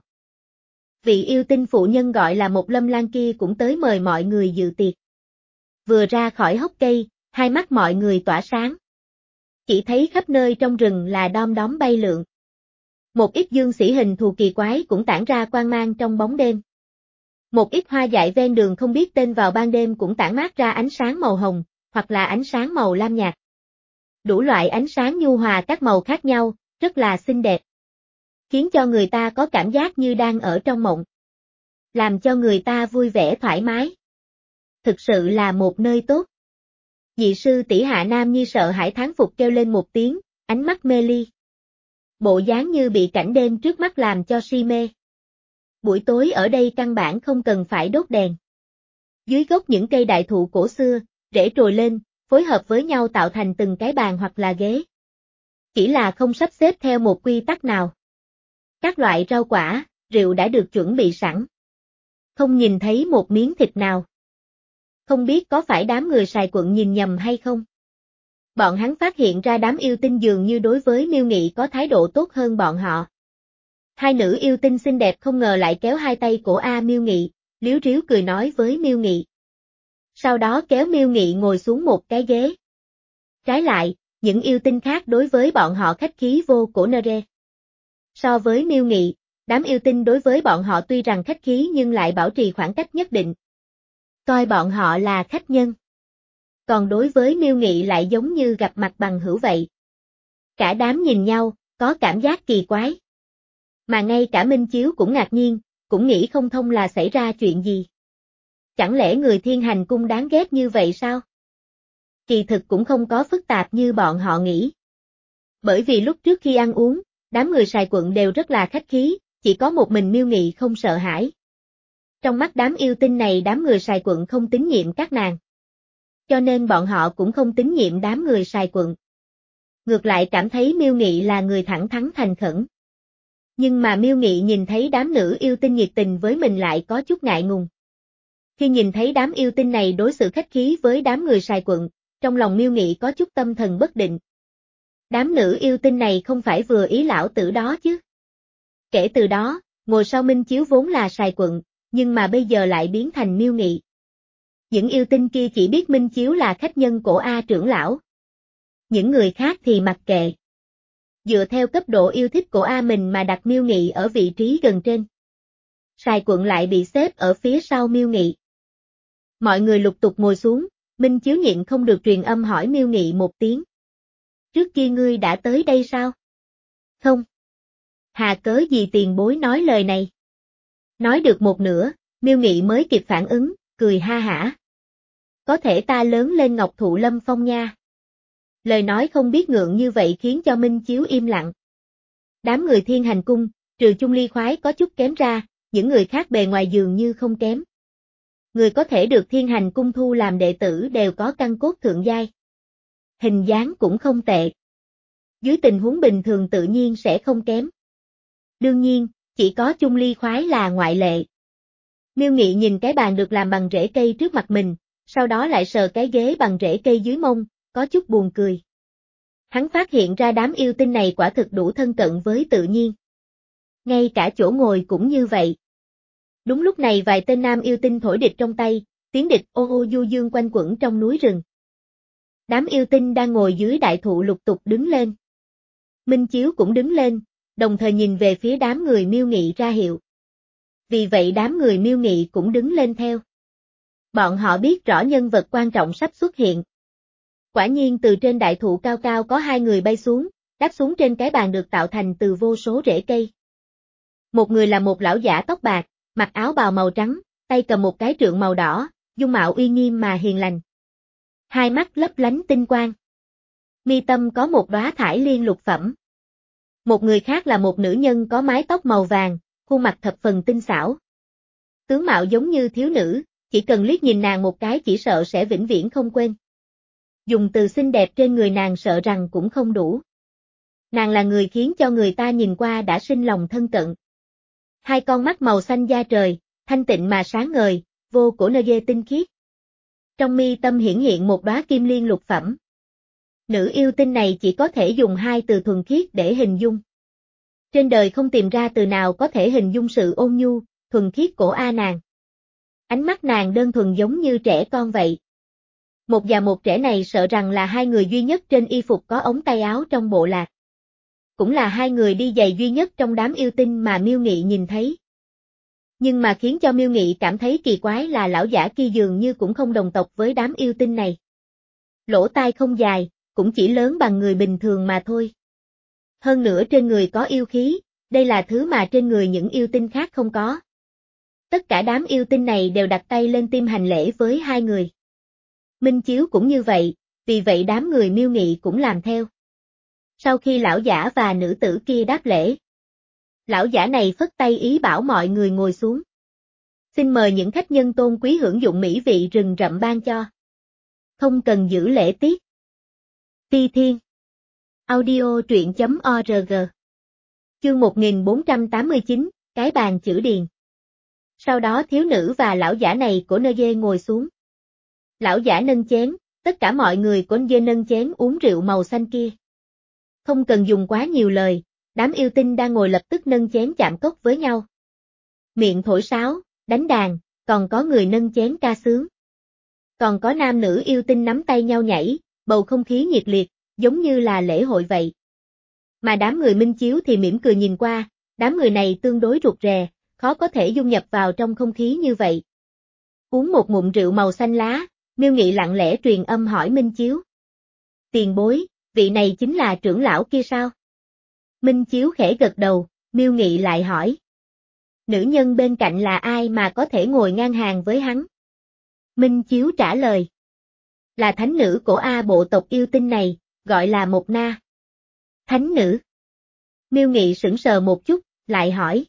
Vị yêu tinh phụ nhân gọi là một Lâm Lan kia cũng tới mời mọi người dự tiệc. Vừa ra khỏi hốc cây, hai mắt mọi người tỏa sáng. Chỉ thấy khắp nơi trong rừng là đom đóm bay lượn. Một ít dương sĩ hình thù kỳ quái cũng tản ra quang mang trong bóng đêm. Một ít hoa dại ven đường không biết tên vào ban đêm cũng tản mát ra ánh sáng màu hồng, hoặc là ánh sáng màu lam nhạt. Đủ loại ánh sáng nhu hòa các màu khác nhau, rất là xinh đẹp. Khiến cho người ta có cảm giác như đang ở trong mộng. Làm cho người ta vui vẻ thoải mái. Thực sự là một nơi tốt. Dị sư tỷ Hạ Nam Nhi sợ hãi thán phục kêu lên một tiếng, ánh mắt mê ly. Bộ dáng như bị cảnh đêm trước mắt làm cho si mê. Buổi tối ở đây căn bản không cần phải đốt đèn. Dưới gốc những cây đại thụ cổ xưa, rễ trồi lên, phối hợp với nhau tạo thành từng cái bàn hoặc là ghế. Chỉ là không sắp xếp theo một quy tắc nào. Các loại rau quả, rượu đã được chuẩn bị sẵn. Không nhìn thấy một miếng thịt nào. Không biết có phải đám người Sài Quận nhìn nhầm hay không? Bọn hắn phát hiện ra đám yêu tinh dường như đối với Miêu Nghị có thái độ tốt hơn bọn họ. Hai nữ yêu tinh xinh đẹp không ngờ lại kéo hai tay cổ A Miêu Nghị, líu ríu cười nói với Miêu Nghị. Sau đó kéo Miêu Nghị ngồi xuống một cái ghế. Trái lại, những yêu tinh khác đối với bọn họ khách khí vô cổ nơ rê. So với Miêu Nghị, đám yêu tinh đối với bọn họ tuy rằng khách khí nhưng lại bảo trì khoảng cách nhất định. Coi bọn họ là khách nhân. Còn đối với Miêu Nghị lại giống như gặp mặt bằng hữu vậy. Cả đám nhìn nhau, có cảm giác kỳ quái. Mà ngay cả Minh Chiếu cũng ngạc nhiên, cũng nghĩ không thông là xảy ra chuyện gì. Chẳng lẽ người Thiên Hành Cung đáng ghét như vậy sao? Kỳ thực cũng không có phức tạp như bọn họ nghĩ. Bởi vì lúc trước khi ăn uống, đám người Sài Quận đều rất là khách khí, chỉ có một mình Miêu Nghị không sợ hãi. Trong mắt đám yêu tinh này đám người Sài Quận không tín nhiệm các nàng. Cho nên bọn họ cũng không tín nhiệm đám người Sài Quận. Ngược lại cảm thấy Miêu Nghị là người thẳng thắn thành khẩn. Nhưng mà Miêu Nghị nhìn thấy đám nữ yêu tinh nhiệt tình với mình lại có chút ngại ngùng. Khi nhìn thấy đám yêu tinh này đối xử khách khí với đám người Sài Quận, trong lòng Miêu Nghị có chút tâm thần bất định. Đám nữ yêu tinh này không phải vừa ý lão tử đó chứ. Kể từ đó, ngồi sau Minh Chiếu vốn là Sài Quận, nhưng mà bây giờ lại biến thành Miêu Nghị. Những yêu tinh kia chỉ biết Minh Chiếu là khách nhân của A trưởng lão. Những người khác thì mặc kệ. Dựa theo cấp độ yêu thích của A mình mà đặt Miêu Nghị ở vị trí gần trên. Sài Quận lại bị xếp ở phía sau Miêu Nghị. Mọi người lục tục ngồi xuống, Minh Chiếu nhịn không được truyền âm hỏi Miêu Nghị một tiếng. Trước kia ngươi đã tới đây sao? Không. Hà cớ gì tiền bối nói lời này? Nói được một nửa, Miêu Nghị mới kịp phản ứng, cười ha hả. Có thể ta lớn lên Ngọc Thụ Lâm Phong nha. Lời nói không biết ngượng như vậy khiến cho Minh Chiếu im lặng. Đám người Thiên Hành Cung, trừ Chung Ly Khoái có chút kém ra, những người khác bề ngoài dường như không kém. Người có thể được Thiên Hành Cung thu làm đệ tử đều có căn cốt thượng giai. Hình dáng cũng không tệ. Dưới tình huống bình thường tự nhiên sẽ không kém. Đương nhiên, chỉ có Chung Ly Khoái là ngoại lệ. Miêu Nghị nhìn cái bàn được làm bằng rễ cây trước mặt mình, sau đó lại sờ cái ghế bằng rễ cây dưới mông, có chút buồn cười. Hắn phát hiện ra đám yêu tinh này quả thực đủ thân cận với tự nhiên. Ngay cả chỗ ngồi cũng như vậy. Đúng lúc này vài tên nam yêu tinh thổi địch trong tay, tiếng địch ô ô du dương quanh quẩn trong núi rừng. Đám yêu tinh đang ngồi dưới đại thụ lục tục đứng lên. Minh Chiếu cũng đứng lên, đồng thời nhìn về phía đám người Miêu Nghị ra hiệu. Vì vậy đám người Miêu Nghị cũng đứng lên theo. Bọn họ biết rõ nhân vật quan trọng sắp xuất hiện. Quả nhiên từ trên đại thụ cao cao có hai người bay xuống, đáp xuống trên cái bàn được tạo thành từ vô số rễ cây. Một người là một lão giả tóc bạc, mặc áo bào màu trắng, tay cầm một cái trượng màu đỏ, dung mạo uy nghiêm mà hiền lành. Hai mắt lấp lánh tinh quang. Mi tâm có một đóa thải liên lục phẩm. Một người khác là một nữ nhân có mái tóc màu vàng, khuôn mặt thập phần tinh xảo. Tướng mạo giống như thiếu nữ, chỉ cần liếc nhìn nàng một cái chỉ sợ sẽ vĩnh viễn không quên. Dùng từ xinh đẹp trên người nàng sợ rằng cũng không đủ. Nàng là người khiến cho người ta nhìn qua đã sinh lòng thân cận. Hai con mắt màu xanh da trời, thanh tịnh mà sáng ngời, vô cổ nơ dê tinh khiết. Trong mi tâm hiển hiện một đóa kim liên lục phẩm. Nữ yêu tinh này chỉ có thể dùng hai từ thuần khiết để hình dung. Trên đời không tìm ra từ nào có thể hình dung sự ôn nhu, thuần khiết của A nàng. Ánh mắt nàng đơn thuần giống như trẻ con vậy. Một già một trẻ này sợ rằng là hai người duy nhất trên y phục có ống tay áo trong bộ lạc. Cũng là hai người đi giày duy nhất trong đám yêu tinh mà Miêu Nghị nhìn thấy. Nhưng mà khiến cho Miêu Nghị cảm thấy kỳ quái là lão giả kia dường như cũng không đồng tộc với đám yêu tinh này. Lỗ tai không dài, cũng chỉ lớn bằng người bình thường mà thôi. Hơn nữa trên người có yêu khí, đây là thứ mà trên người những yêu tinh khác không có. Tất cả đám yêu tinh này đều đặt tay lên tim hành lễ với hai người. Minh Chiếu cũng như vậy, vì vậy đám người Miêu Nghị cũng làm theo. Sau khi lão giả và nữ tử kia đáp lễ, lão giả này phất tay ý bảo mọi người ngồi xuống. Xin mời những khách nhân tôn quý hưởng dụng mỹ vị rừng rậm ban cho. Không cần giữ lễ tiết. Ti Thiên Audio truyện chấm org. Chương một nghìn bốn trăm tám mươi chín, cái bàn chữ điền. Sau đó thiếu nữ và lão giả này của Nơ Dê ngồi xuống. Lão giả nâng chén, tất cả mọi người của Nơ Dê nâng chén uống rượu màu xanh kia. Không cần dùng quá nhiều lời, đám yêu tinh đang ngồi lập tức nâng chén chạm cốc với nhau. Miệng thổi sáo, đánh đàn, còn có người nâng chén ca sướng. Còn có nam nữ yêu tinh nắm tay nhau nhảy, bầu không khí nhiệt liệt, giống như là lễ hội vậy. Mà đám người Minh Chiếu thì mỉm cười nhìn qua, đám người này tương đối rụt rè, khó có thể dung nhập vào trong không khí như vậy. Uống một ngụm rượu màu xanh lá, Miêu Nghị lặng lẽ truyền âm hỏi Minh Chiếu. Tiền bối, vị này chính là trưởng lão kia sao? Minh Chiếu khẽ gật đầu, Miêu Nghị lại hỏi. Nữ nhân bên cạnh là ai mà có thể ngồi ngang hàng với hắn? Minh Chiếu trả lời. Là thánh nữ của A bộ tộc yêu tinh này, gọi là Mộc Na. Thánh nữ. Miêu Nghị sững sờ một chút, lại hỏi.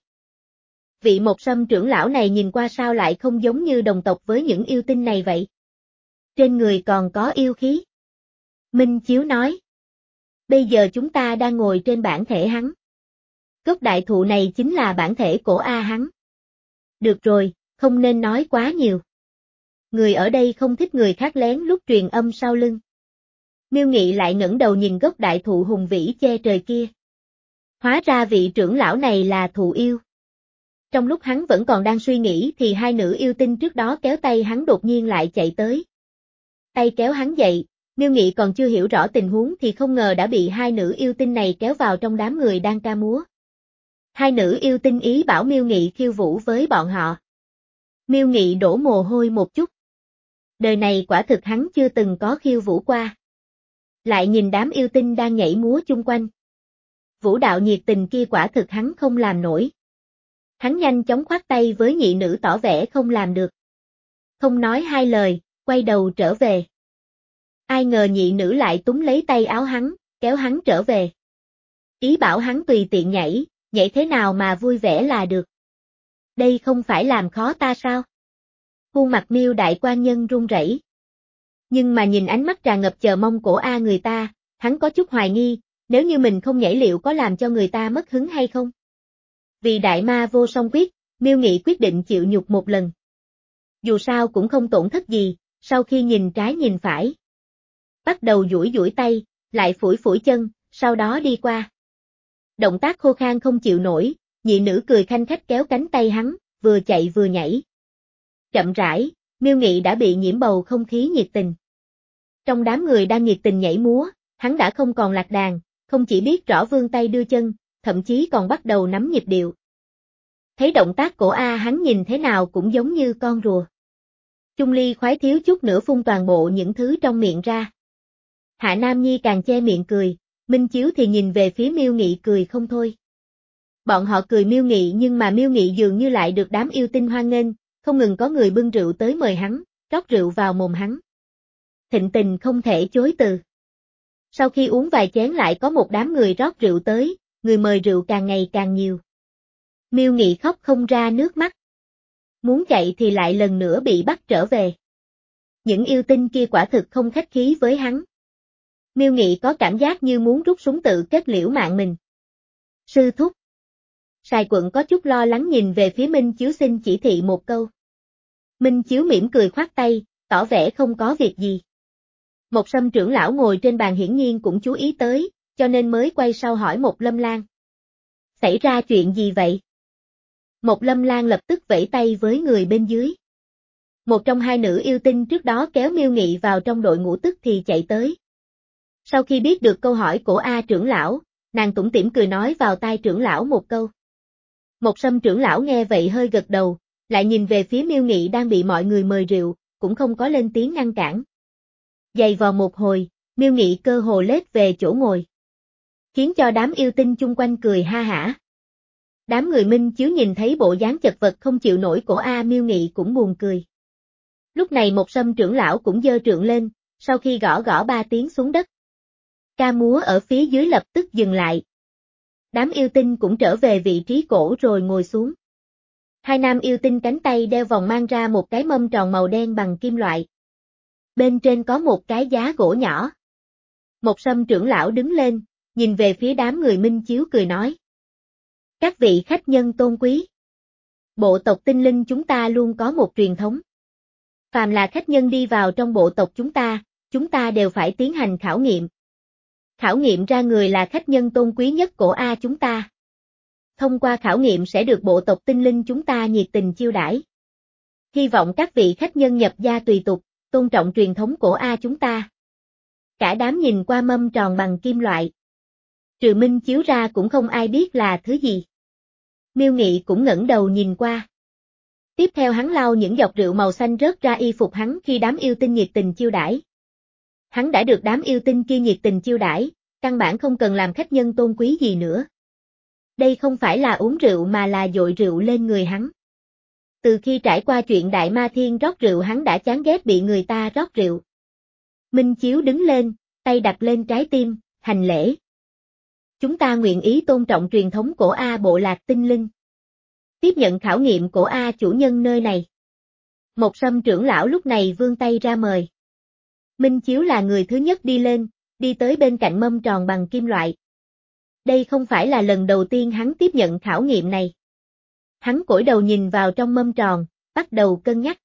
Vị Mộc Sâm trưởng lão này nhìn qua sao lại không giống như đồng tộc với những yêu tinh này vậy? Trên người còn có yêu khí. Minh Chiếu nói. Bây giờ chúng ta đang ngồi trên bản thể hắn. Gốc đại thụ này chính là bản thể của A hắn. Được rồi, không nên nói quá nhiều. Người ở đây không thích người khác lén lút truyền âm sau lưng. Miêu Nghị lại ngẩng đầu nhìn gốc đại thụ hùng vĩ che trời kia. Hóa ra vị trưởng lão này là thụ yêu. Trong lúc hắn vẫn còn đang suy nghĩ thì hai nữ yêu tinh trước đó kéo tay hắn đột nhiên lại chạy tới. Tay kéo hắn dậy, Miêu Nghị còn chưa hiểu rõ tình huống thì không ngờ đã bị hai nữ yêu tinh này kéo vào trong đám người đang ca múa. Hai nữ yêu tinh ý bảo Miêu Nghị khiêu vũ với bọn họ. Miêu Nghị đổ mồ hôi một chút. Đời này quả thực hắn chưa từng có khiêu vũ qua. Lại nhìn đám yêu tinh đang nhảy múa chung quanh. Vũ đạo nhiệt tình kia quả thực hắn không làm nổi. Hắn nhanh chóng khoát tay với nhị nữ tỏ vẻ không làm được. Không nói hai lời, quay đầu trở về. Ai ngờ nhị nữ lại túm lấy tay áo hắn, kéo hắn trở về. Ý bảo hắn tùy tiện nhảy, nhảy thế nào mà vui vẻ là được. Đây không phải làm khó ta sao? Khuôn mặt Miêu đại quan nhân run rẩy. Nhưng mà nhìn ánh mắt tràn ngập chờ mong của A người ta, hắn có chút hoài nghi, nếu như mình không nhảy liệu có làm cho người ta mất hứng hay không? Vì đại ma vô song quyết, Miêu Nghị quyết định chịu nhục một lần. Dù sao cũng không tổn thất gì, sau khi nhìn trái nhìn phải. Bắt đầu duỗi duỗi tay, lại phủi phủi chân, sau đó đi qua. Động tác khô khan không chịu nổi, nhị nữ cười khanh khách kéo cánh tay hắn, vừa chạy vừa nhảy. Chậm rãi, Miêu Nghị đã bị nhiễm bầu không khí nhiệt tình. Trong đám người đang nhiệt tình nhảy múa, hắn đã không còn lạc đàn, không chỉ biết rõ vươn tay đưa chân, thậm chí còn bắt đầu nắm nhịp điệu. Thấy động tác của A hắn nhìn thế nào cũng giống như con rùa. Chung Ly khoái thiếu chút nữa phun toàn bộ những thứ trong miệng ra. Hạ Nam Nhi càng che miệng cười, Minh Chiếu thì nhìn về phía Miêu Nghị cười không thôi. Bọn họ cười Miêu Nghị nhưng mà Miêu Nghị dường như lại được đám yêu tinh hoan nghênh, không ngừng có người bưng rượu tới mời hắn, rót rượu vào mồm hắn. Thịnh tình không thể chối từ. Sau khi uống vài chén lại có một đám người rót rượu tới, người mời rượu càng ngày càng nhiều. Miêu Nghị khóc không ra nước mắt. Muốn chạy thì lại lần nữa bị bắt trở về. Những yêu tinh kia quả thực không khách khí với hắn. Miêu Nghị có cảm giác như muốn rút súng tự kết liễu mạng mình. Sư thúc. Sài Quận có chút lo lắng nhìn về phía Minh Chiếu xin chỉ thị một câu. Minh Chiếu mỉm cười khoát tay, tỏ vẻ không có việc gì. Một Sâm trưởng lão ngồi trên bàn hiển nhiên cũng chú ý tới, cho nên mới quay sau hỏi Một Lâm Lan. Xảy ra chuyện gì vậy? Một Lâm Lan lập tức vẫy tay với người bên dưới. Một trong hai nữ yêu tinh trước đó kéo Miêu Nghị vào trong đội ngũ tức thì chạy tới. Sau khi biết được câu hỏi của A trưởng lão, nàng tủm tỉm cười nói vào tai trưởng lão một câu. Một Sâm trưởng lão nghe vậy hơi gật đầu, lại nhìn về phía Miêu Nghị đang bị mọi người mời rượu, cũng không có lên tiếng ngăn cản. Giày vò một hồi, Miêu Nghị cơ hồ lết về chỗ ngồi. Khiến cho đám yêu tinh chung quanh cười ha hả. Đám người Minh Chiếu nhìn thấy bộ dáng chật vật không chịu nổi của A Miêu Nghị cũng buồn cười. Lúc này Một Sâm trưởng lão cũng giơ trượng lên, sau khi gõ gõ ba tiếng xuống đất. Ca múa ở phía dưới lập tức dừng lại. Đám yêu tinh cũng trở về vị trí cổ rồi ngồi xuống. Hai nam yêu tinh cánh tay đeo vòng mang ra một cái mâm tròn màu đen bằng kim loại. Bên trên có một cái giá gỗ nhỏ. Một Sâm trưởng lão đứng lên, nhìn về phía đám người Minh Chiếu cười nói. Các vị khách nhân tôn quý. Bộ tộc tinh linh chúng ta luôn có một truyền thống. Phàm là khách nhân đi vào trong bộ tộc chúng ta, chúng ta đều phải tiến hành khảo nghiệm. Khảo nghiệm ra người là khách nhân tôn quý nhất của A chúng ta. Thông qua khảo nghiệm sẽ được bộ tộc tinh linh chúng ta nhiệt tình chiêu đãi. Hy vọng các vị khách nhân nhập gia tùy tục, tôn trọng truyền thống của A chúng ta. Cả đám nhìn qua mâm tròn bằng kim loại. Trừ Minh Chiếu ra cũng không ai biết là thứ gì. Miêu Nghị cũng ngẩng đầu nhìn qua. Tiếp theo hắn lau những giọt rượu màu xanh rớt ra y phục hắn khi đám yêu tinh nhiệt tình chiêu đãi. Hắn đã được đám yêu tinh kia nhiệt tình chiêu đãi, căn bản không cần làm khách nhân tôn quý gì nữa. Đây không phải là uống rượu mà là dội rượu lên người hắn. Từ khi trải qua chuyện Đại Ma Thiên rót rượu hắn đã chán ghét bị người ta rót rượu. Minh Chiếu đứng lên, tay đặt lên trái tim, hành lễ. Chúng ta nguyện ý tôn trọng truyền thống của A bộ lạc tinh linh. Tiếp nhận khảo nghiệm của A chủ nhân nơi này. Một Sâm trưởng lão lúc này vươn tay ra mời. Minh Chiếu là người thứ nhất đi lên, đi tới bên cạnh mâm tròn bằng kim loại. Đây không phải là lần đầu tiên hắn tiếp nhận khảo nghiệm này. Hắn cúi đầu nhìn vào trong mâm tròn, bắt đầu cân nhắc.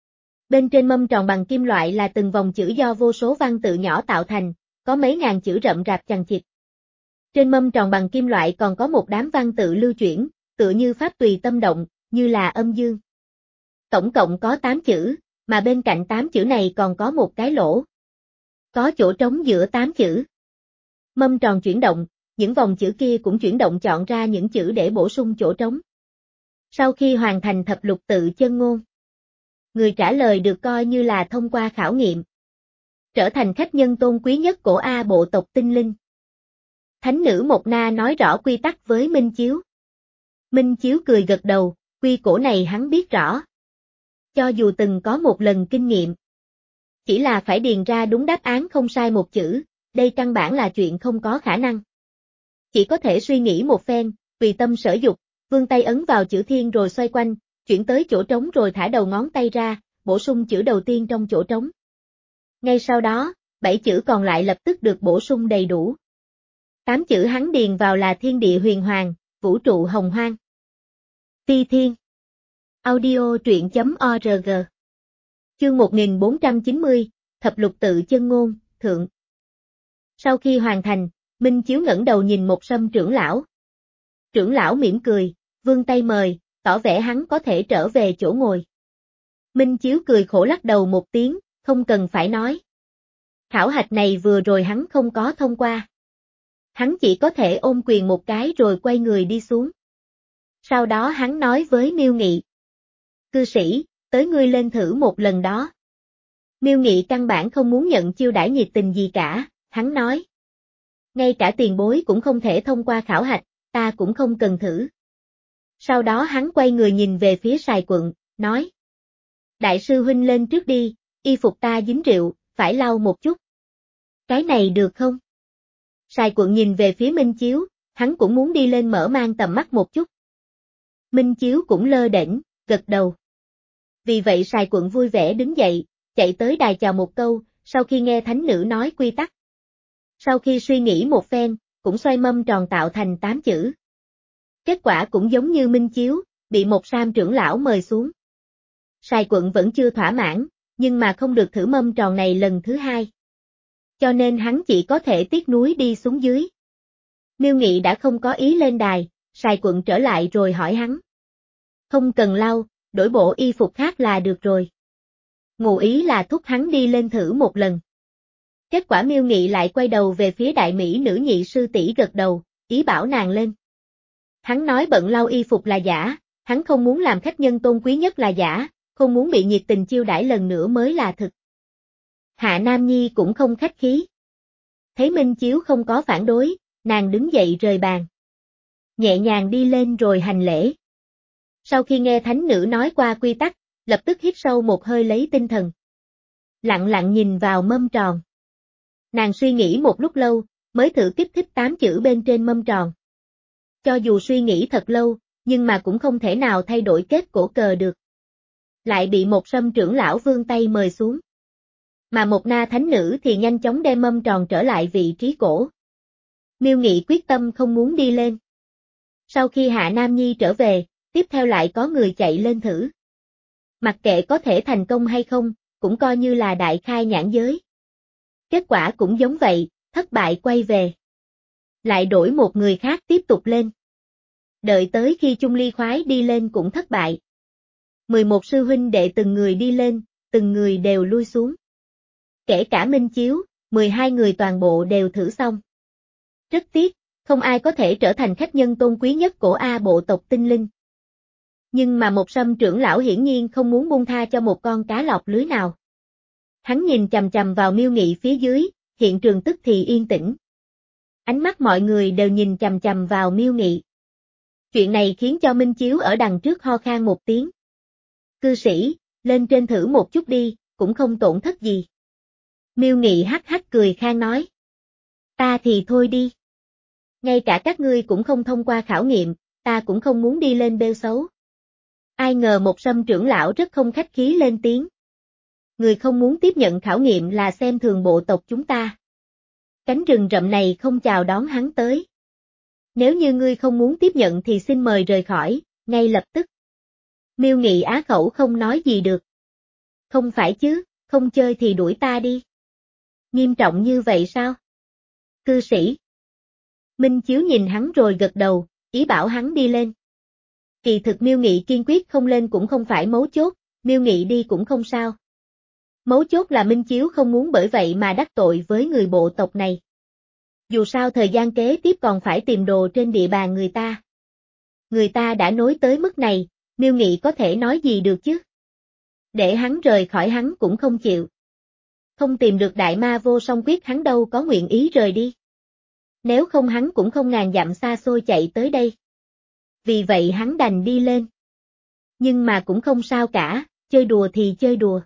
Bên trên mâm tròn bằng kim loại là từng vòng chữ do vô số văn tự nhỏ tạo thành, có mấy ngàn chữ rậm rạp chằng chịt. Trên mâm tròn bằng kim loại còn có một đám văn tự lưu chuyển, tựa như pháp tùy tâm động, như là âm dương. Tổng cộng có tám chữ, mà bên cạnh tám chữ này còn có một cái lỗ. Có chỗ trống giữa tám chữ. Mâm tròn chuyển động, những vòng chữ kia cũng chuyển động chọn ra những chữ để bổ sung chỗ trống. Sau khi hoàn thành thập lục tự chân ngôn, người trả lời được coi như là thông qua khảo nghiệm. Trở thành khách nhân tôn quý nhất của A bộ tộc tinh linh. Thánh nữ Mộc Na nói rõ quy tắc với Minh Chiếu. Minh Chiếu cười gật đầu, quy củ này hắn biết rõ. Cho dù từng có một lần kinh nghiệm. Chỉ là phải điền ra đúng đáp án không sai một chữ, đây căn bản là chuyện không có khả năng. Chỉ có thể suy nghĩ một phen, tùy tâm sở dục, vươn tay ấn vào chữ thiên rồi xoay quanh, chuyển tới chỗ trống rồi thả đầu ngón tay ra, bổ sung chữ đầu tiên trong chỗ trống. Ngay sau đó, bảy chữ còn lại lập tức được bổ sung đầy đủ. Tám chữ hắn điền vào là thiên địa huyền hoàng, vũ trụ hồng hoang. Phi Thiên. Audio truyện chấm org. Chương một nghìn bốn trăm chín mươi, Thập lục tự chân ngôn, thượng. Sau khi hoàn thành, Minh Chiếu ngẩng đầu nhìn Một Sâm trưởng lão. Trưởng lão mỉm cười, vươn tay mời, tỏ vẻ hắn có thể trở về chỗ ngồi. Minh Chiếu cười khổ lắc đầu một tiếng, không cần phải nói. Khảo hạch này vừa rồi hắn không có thông qua. Hắn chỉ có thể ôm quyền một cái rồi quay người đi xuống. Sau đó hắn nói với Miêu Nghị. Cư sĩ, tới ngươi lên thử một lần đó. Miêu Nghị căn bản không muốn nhận chiêu đãi nhiệt tình gì cả, hắn nói. Ngay cả tiền bối cũng không thể thông qua khảo hạch, ta cũng không cần thử. Sau đó hắn quay người nhìn về phía Sài Quận, nói. Đại sư huynh lên trước đi, y phục ta dính rượu, phải lau một chút. Cái này được không? Sài Quận nhìn về phía Minh Chiếu, hắn cũng muốn đi lên mở mang tầm mắt một chút. Minh Chiếu cũng lơ đễnh, gật đầu. Vì vậy Sài Quận vui vẻ đứng dậy, chạy tới đài chào một câu, sau khi nghe thánh nữ nói quy tắc. Sau khi suy nghĩ một phen, cũng xoay mâm tròn tạo thành tám chữ. Kết quả cũng giống như Minh Chiếu, bị một Sam trưởng lão mời xuống. Sài Quận vẫn chưa thỏa mãn, nhưng mà không được thử mâm tròn này lần thứ hai. Cho nên hắn chỉ có thể tiếc nuối đi xuống dưới. Miêu Nghị đã không có ý lên đài, Sài Quận trở lại rồi hỏi hắn. Không cần lau, đổi bộ y phục khác là được rồi. Ngụ ý là thúc hắn đi lên thử một lần. Kết quả Miêu Nghị lại quay đầu về phía đại mỹ nữ nhị sư tỷ gật đầu, ý bảo nàng lên. Hắn nói bận lau y phục là giả, hắn không muốn làm khách nhân tôn quý nhất là giả, không muốn bị nhiệt tình chiêu đãi lần nữa mới là thực. Hạ Nam Nhi cũng không khách khí. Thấy Minh Chiếu không có phản đối, nàng đứng dậy rời bàn. Nhẹ nhàng đi lên rồi hành lễ. Sau khi nghe thánh nữ nói qua quy tắc, lập tức hít sâu một hơi lấy tinh thần. Lặng lặng nhìn vào mâm tròn. Nàng suy nghĩ một lúc lâu, mới thử kích thích tám chữ bên trên mâm tròn. Cho dù suy nghĩ thật lâu, nhưng mà cũng không thể nào thay đổi kết cổ cờ được. Lại bị một Sâm trưởng lão vươn tay mời xuống. Mà một Na thánh nữ thì nhanh chóng đem mâm tròn trở lại vị trí cổ. Miêu Nghị quyết tâm không muốn đi lên. Sau khi Hạ Nam Nhi trở về, tiếp theo lại có người chạy lên thử. Mặc kệ có thể thành công hay không, cũng coi như là đại khai nhãn giới. Kết quả cũng giống vậy, thất bại quay về. Lại đổi một người khác tiếp tục lên. Đợi tới khi Chung Ly khoái đi lên cũng thất bại. mười một sư huynh đệ từng người đi lên, từng người đều lui xuống. Kể cả Minh Chiếu, mười hai người toàn bộ đều thử xong. Rất tiếc, không ai có thể trở thành khách nhân tôn quý nhất của A bộ tộc tinh linh. Nhưng mà một Sâm trưởng lão hiển nhiên không muốn buông tha cho một con cá lọt lưới nào. Hắn nhìn chằm chằm vào Miêu Nghị phía dưới, hiện trường tức thì yên tĩnh. Ánh mắt mọi người đều nhìn chằm chằm vào Miêu Nghị. Chuyện này khiến cho Minh Chiếu ở đằng trước ho khan một tiếng. Cư sĩ, lên trên thử một chút đi, cũng không tổn thất gì. Miêu Nghị hắc hắc cười khan nói. Ta thì thôi đi. Ngay cả các ngươi cũng không thông qua khảo nghiệm, ta cũng không muốn đi lên bêu xấu. Ai ngờ một Sâm trưởng lão rất không khách khí lên tiếng. Người không muốn tiếp nhận khảo nghiệm là xem thường bộ tộc chúng ta. Cánh rừng rậm này không chào đón hắn tới. Nếu như ngươi không muốn tiếp nhận thì xin mời rời khỏi, ngay lập tức. Miêu Nghị á khẩu không nói gì được. Không phải chứ, không chơi thì đuổi ta đi. Nghiêm trọng như vậy sao? Cư sĩ. Minh Chiếu nhìn hắn rồi gật đầu, ý bảo hắn đi lên. Kỳ thực Miêu Nghị kiên quyết không lên cũng không phải mấu chốt, Miêu Nghị đi cũng không sao. Mấu chốt là Minh Chiếu không muốn bởi vậy mà đắc tội với người bộ tộc này. Dù sao thời gian kế tiếp còn phải tìm đồ trên địa bàn người ta. Người ta đã nối tới mức này, Miêu Nghị có thể nói gì được chứ? Để hắn rời khỏi hắn cũng không chịu. Không tìm được đại ma vô song quyết hắn đâu có nguyện ý rời đi. Nếu không hắn cũng không ngàn dặm xa xôi chạy tới đây. Vì vậy hắn đành đi lên. Nhưng mà cũng không sao cả, chơi đùa thì chơi đùa.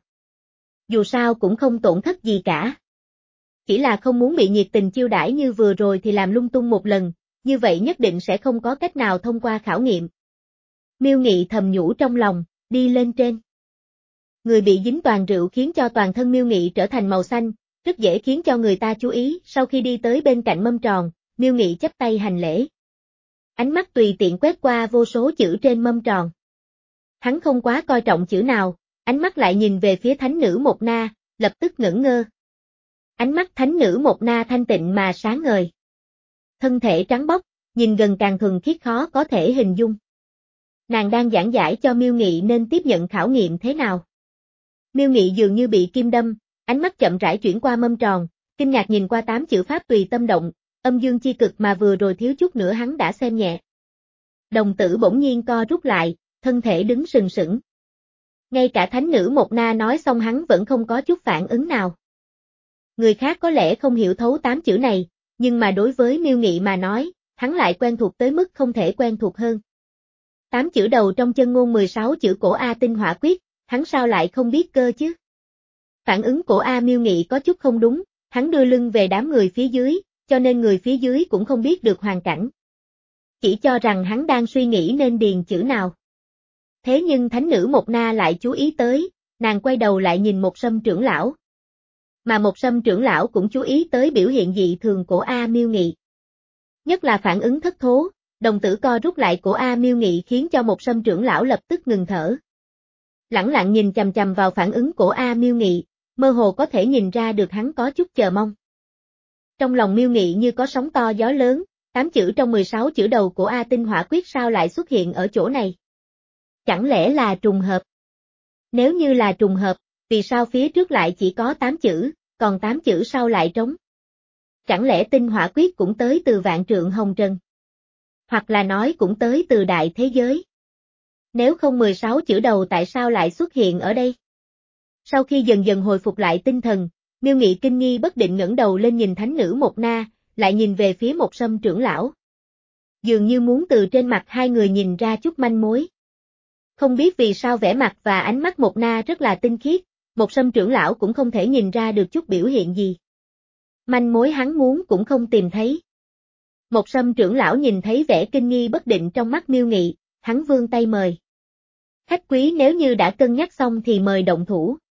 Dù sao cũng không tổn thất gì cả. Chỉ là không muốn bị nhiệt tình chiêu đãi như vừa rồi thì làm lung tung một lần, như vậy nhất định sẽ không có cách nào thông qua khảo nghiệm. Miêu Nghị thầm nhủ trong lòng, đi lên trên. Người bị dính toàn rượu khiến cho toàn thân Miêu Nghị trở thành màu xanh, rất dễ khiến cho người ta chú ý. Sau khi đi tới bên cạnh mâm tròn, Miêu Nghị chắp tay hành lễ. Ánh mắt tùy tiện quét qua vô số chữ trên mâm tròn. Hắn không quá coi trọng chữ nào, ánh mắt lại nhìn về phía thánh nữ Mộc Na, lập tức ngẩn ngơ. Ánh mắt thánh nữ Mộc Na thanh tịnh mà sáng ngời. Thân thể trắng bóc, nhìn gần càng thuần khiết khó có thể hình dung. Nàng đang giảng giải cho Miêu Nghị nên tiếp nhận khảo nghiệm thế nào. Miêu Nghị dường như bị kim đâm, ánh mắt chậm rãi chuyển qua mâm tròn, kinh ngạc nhìn qua tám chữ pháp tùy tâm động, âm dương chi cực mà vừa rồi thiếu chút nữa hắn đã xem nhẹ. Đồng tử bỗng nhiên co rút lại, thân thể đứng sừng sững. Ngay cả thánh nữ Mộc Na nói xong hắn vẫn không có chút phản ứng nào. Người khác có lẽ không hiểu thấu tám chữ này, nhưng mà đối với Miêu Nghị mà nói, hắn lại quen thuộc tới mức không thể quen thuộc hơn. Tám chữ đầu trong chân ngôn mười sáu chữ cổ A tinh hỏa quyết, hắn sao lại không biết cơ chứ? Phản ứng của A Miêu Nghị có chút không đúng, hắn đưa lưng về đám người phía dưới, cho nên người phía dưới cũng không biết được hoàn cảnh. Chỉ cho rằng hắn đang suy nghĩ nên điền chữ nào. Thế nhưng thánh nữ Mộc Na lại chú ý tới, nàng quay đầu lại nhìn một Sâm trưởng lão. Mà một Sâm trưởng lão cũng chú ý tới biểu hiện dị thường của A Miêu Nghị. Nhất là phản ứng thất thố, đồng tử co rút lại của A Miêu Nghị khiến cho một Sâm trưởng lão lập tức ngừng thở. Lẳng lặng nhìn chằm chằm vào phản ứng của A Miêu Nghị, mơ hồ có thể nhìn ra được hắn có chút chờ mong. Trong lòng Miêu Nghị như có sóng to gió lớn, tám chữ trong mười sáu chữ đầu của A tinh hỏa quyết sao lại xuất hiện ở chỗ này? Chẳng lẽ là trùng hợp? Nếu như là trùng hợp, vì sao phía trước lại chỉ có tám chữ, còn tám chữ sau lại trống? Chẳng lẽ tinh hỏa quyết cũng tới từ vạn trượng hồng trần? Hoặc là nói cũng tới từ đại thế giới? Nếu không mười sáu chữ đầu tại sao lại xuất hiện ở đây? Sau khi dần dần hồi phục lại tinh thần, Miêu Nghị kinh nghi bất định ngẩng đầu lên nhìn thánh nữ Mộc Na, lại nhìn về phía một Sâm trưởng lão. Dường như muốn từ trên mặt hai người nhìn ra chút manh mối. Không biết vì sao vẻ mặt và ánh mắt Mộc Na rất là tinh khiết, một Sâm trưởng lão cũng không thể nhìn ra được chút biểu hiện gì. Manh mối hắn muốn cũng không tìm thấy. Một Sâm trưởng lão nhìn thấy vẻ kinh nghi bất định trong mắt Miêu Nghị, hắn vươn tay mời. Khách quý nếu như đã cân nhắc xong thì mời động thủ.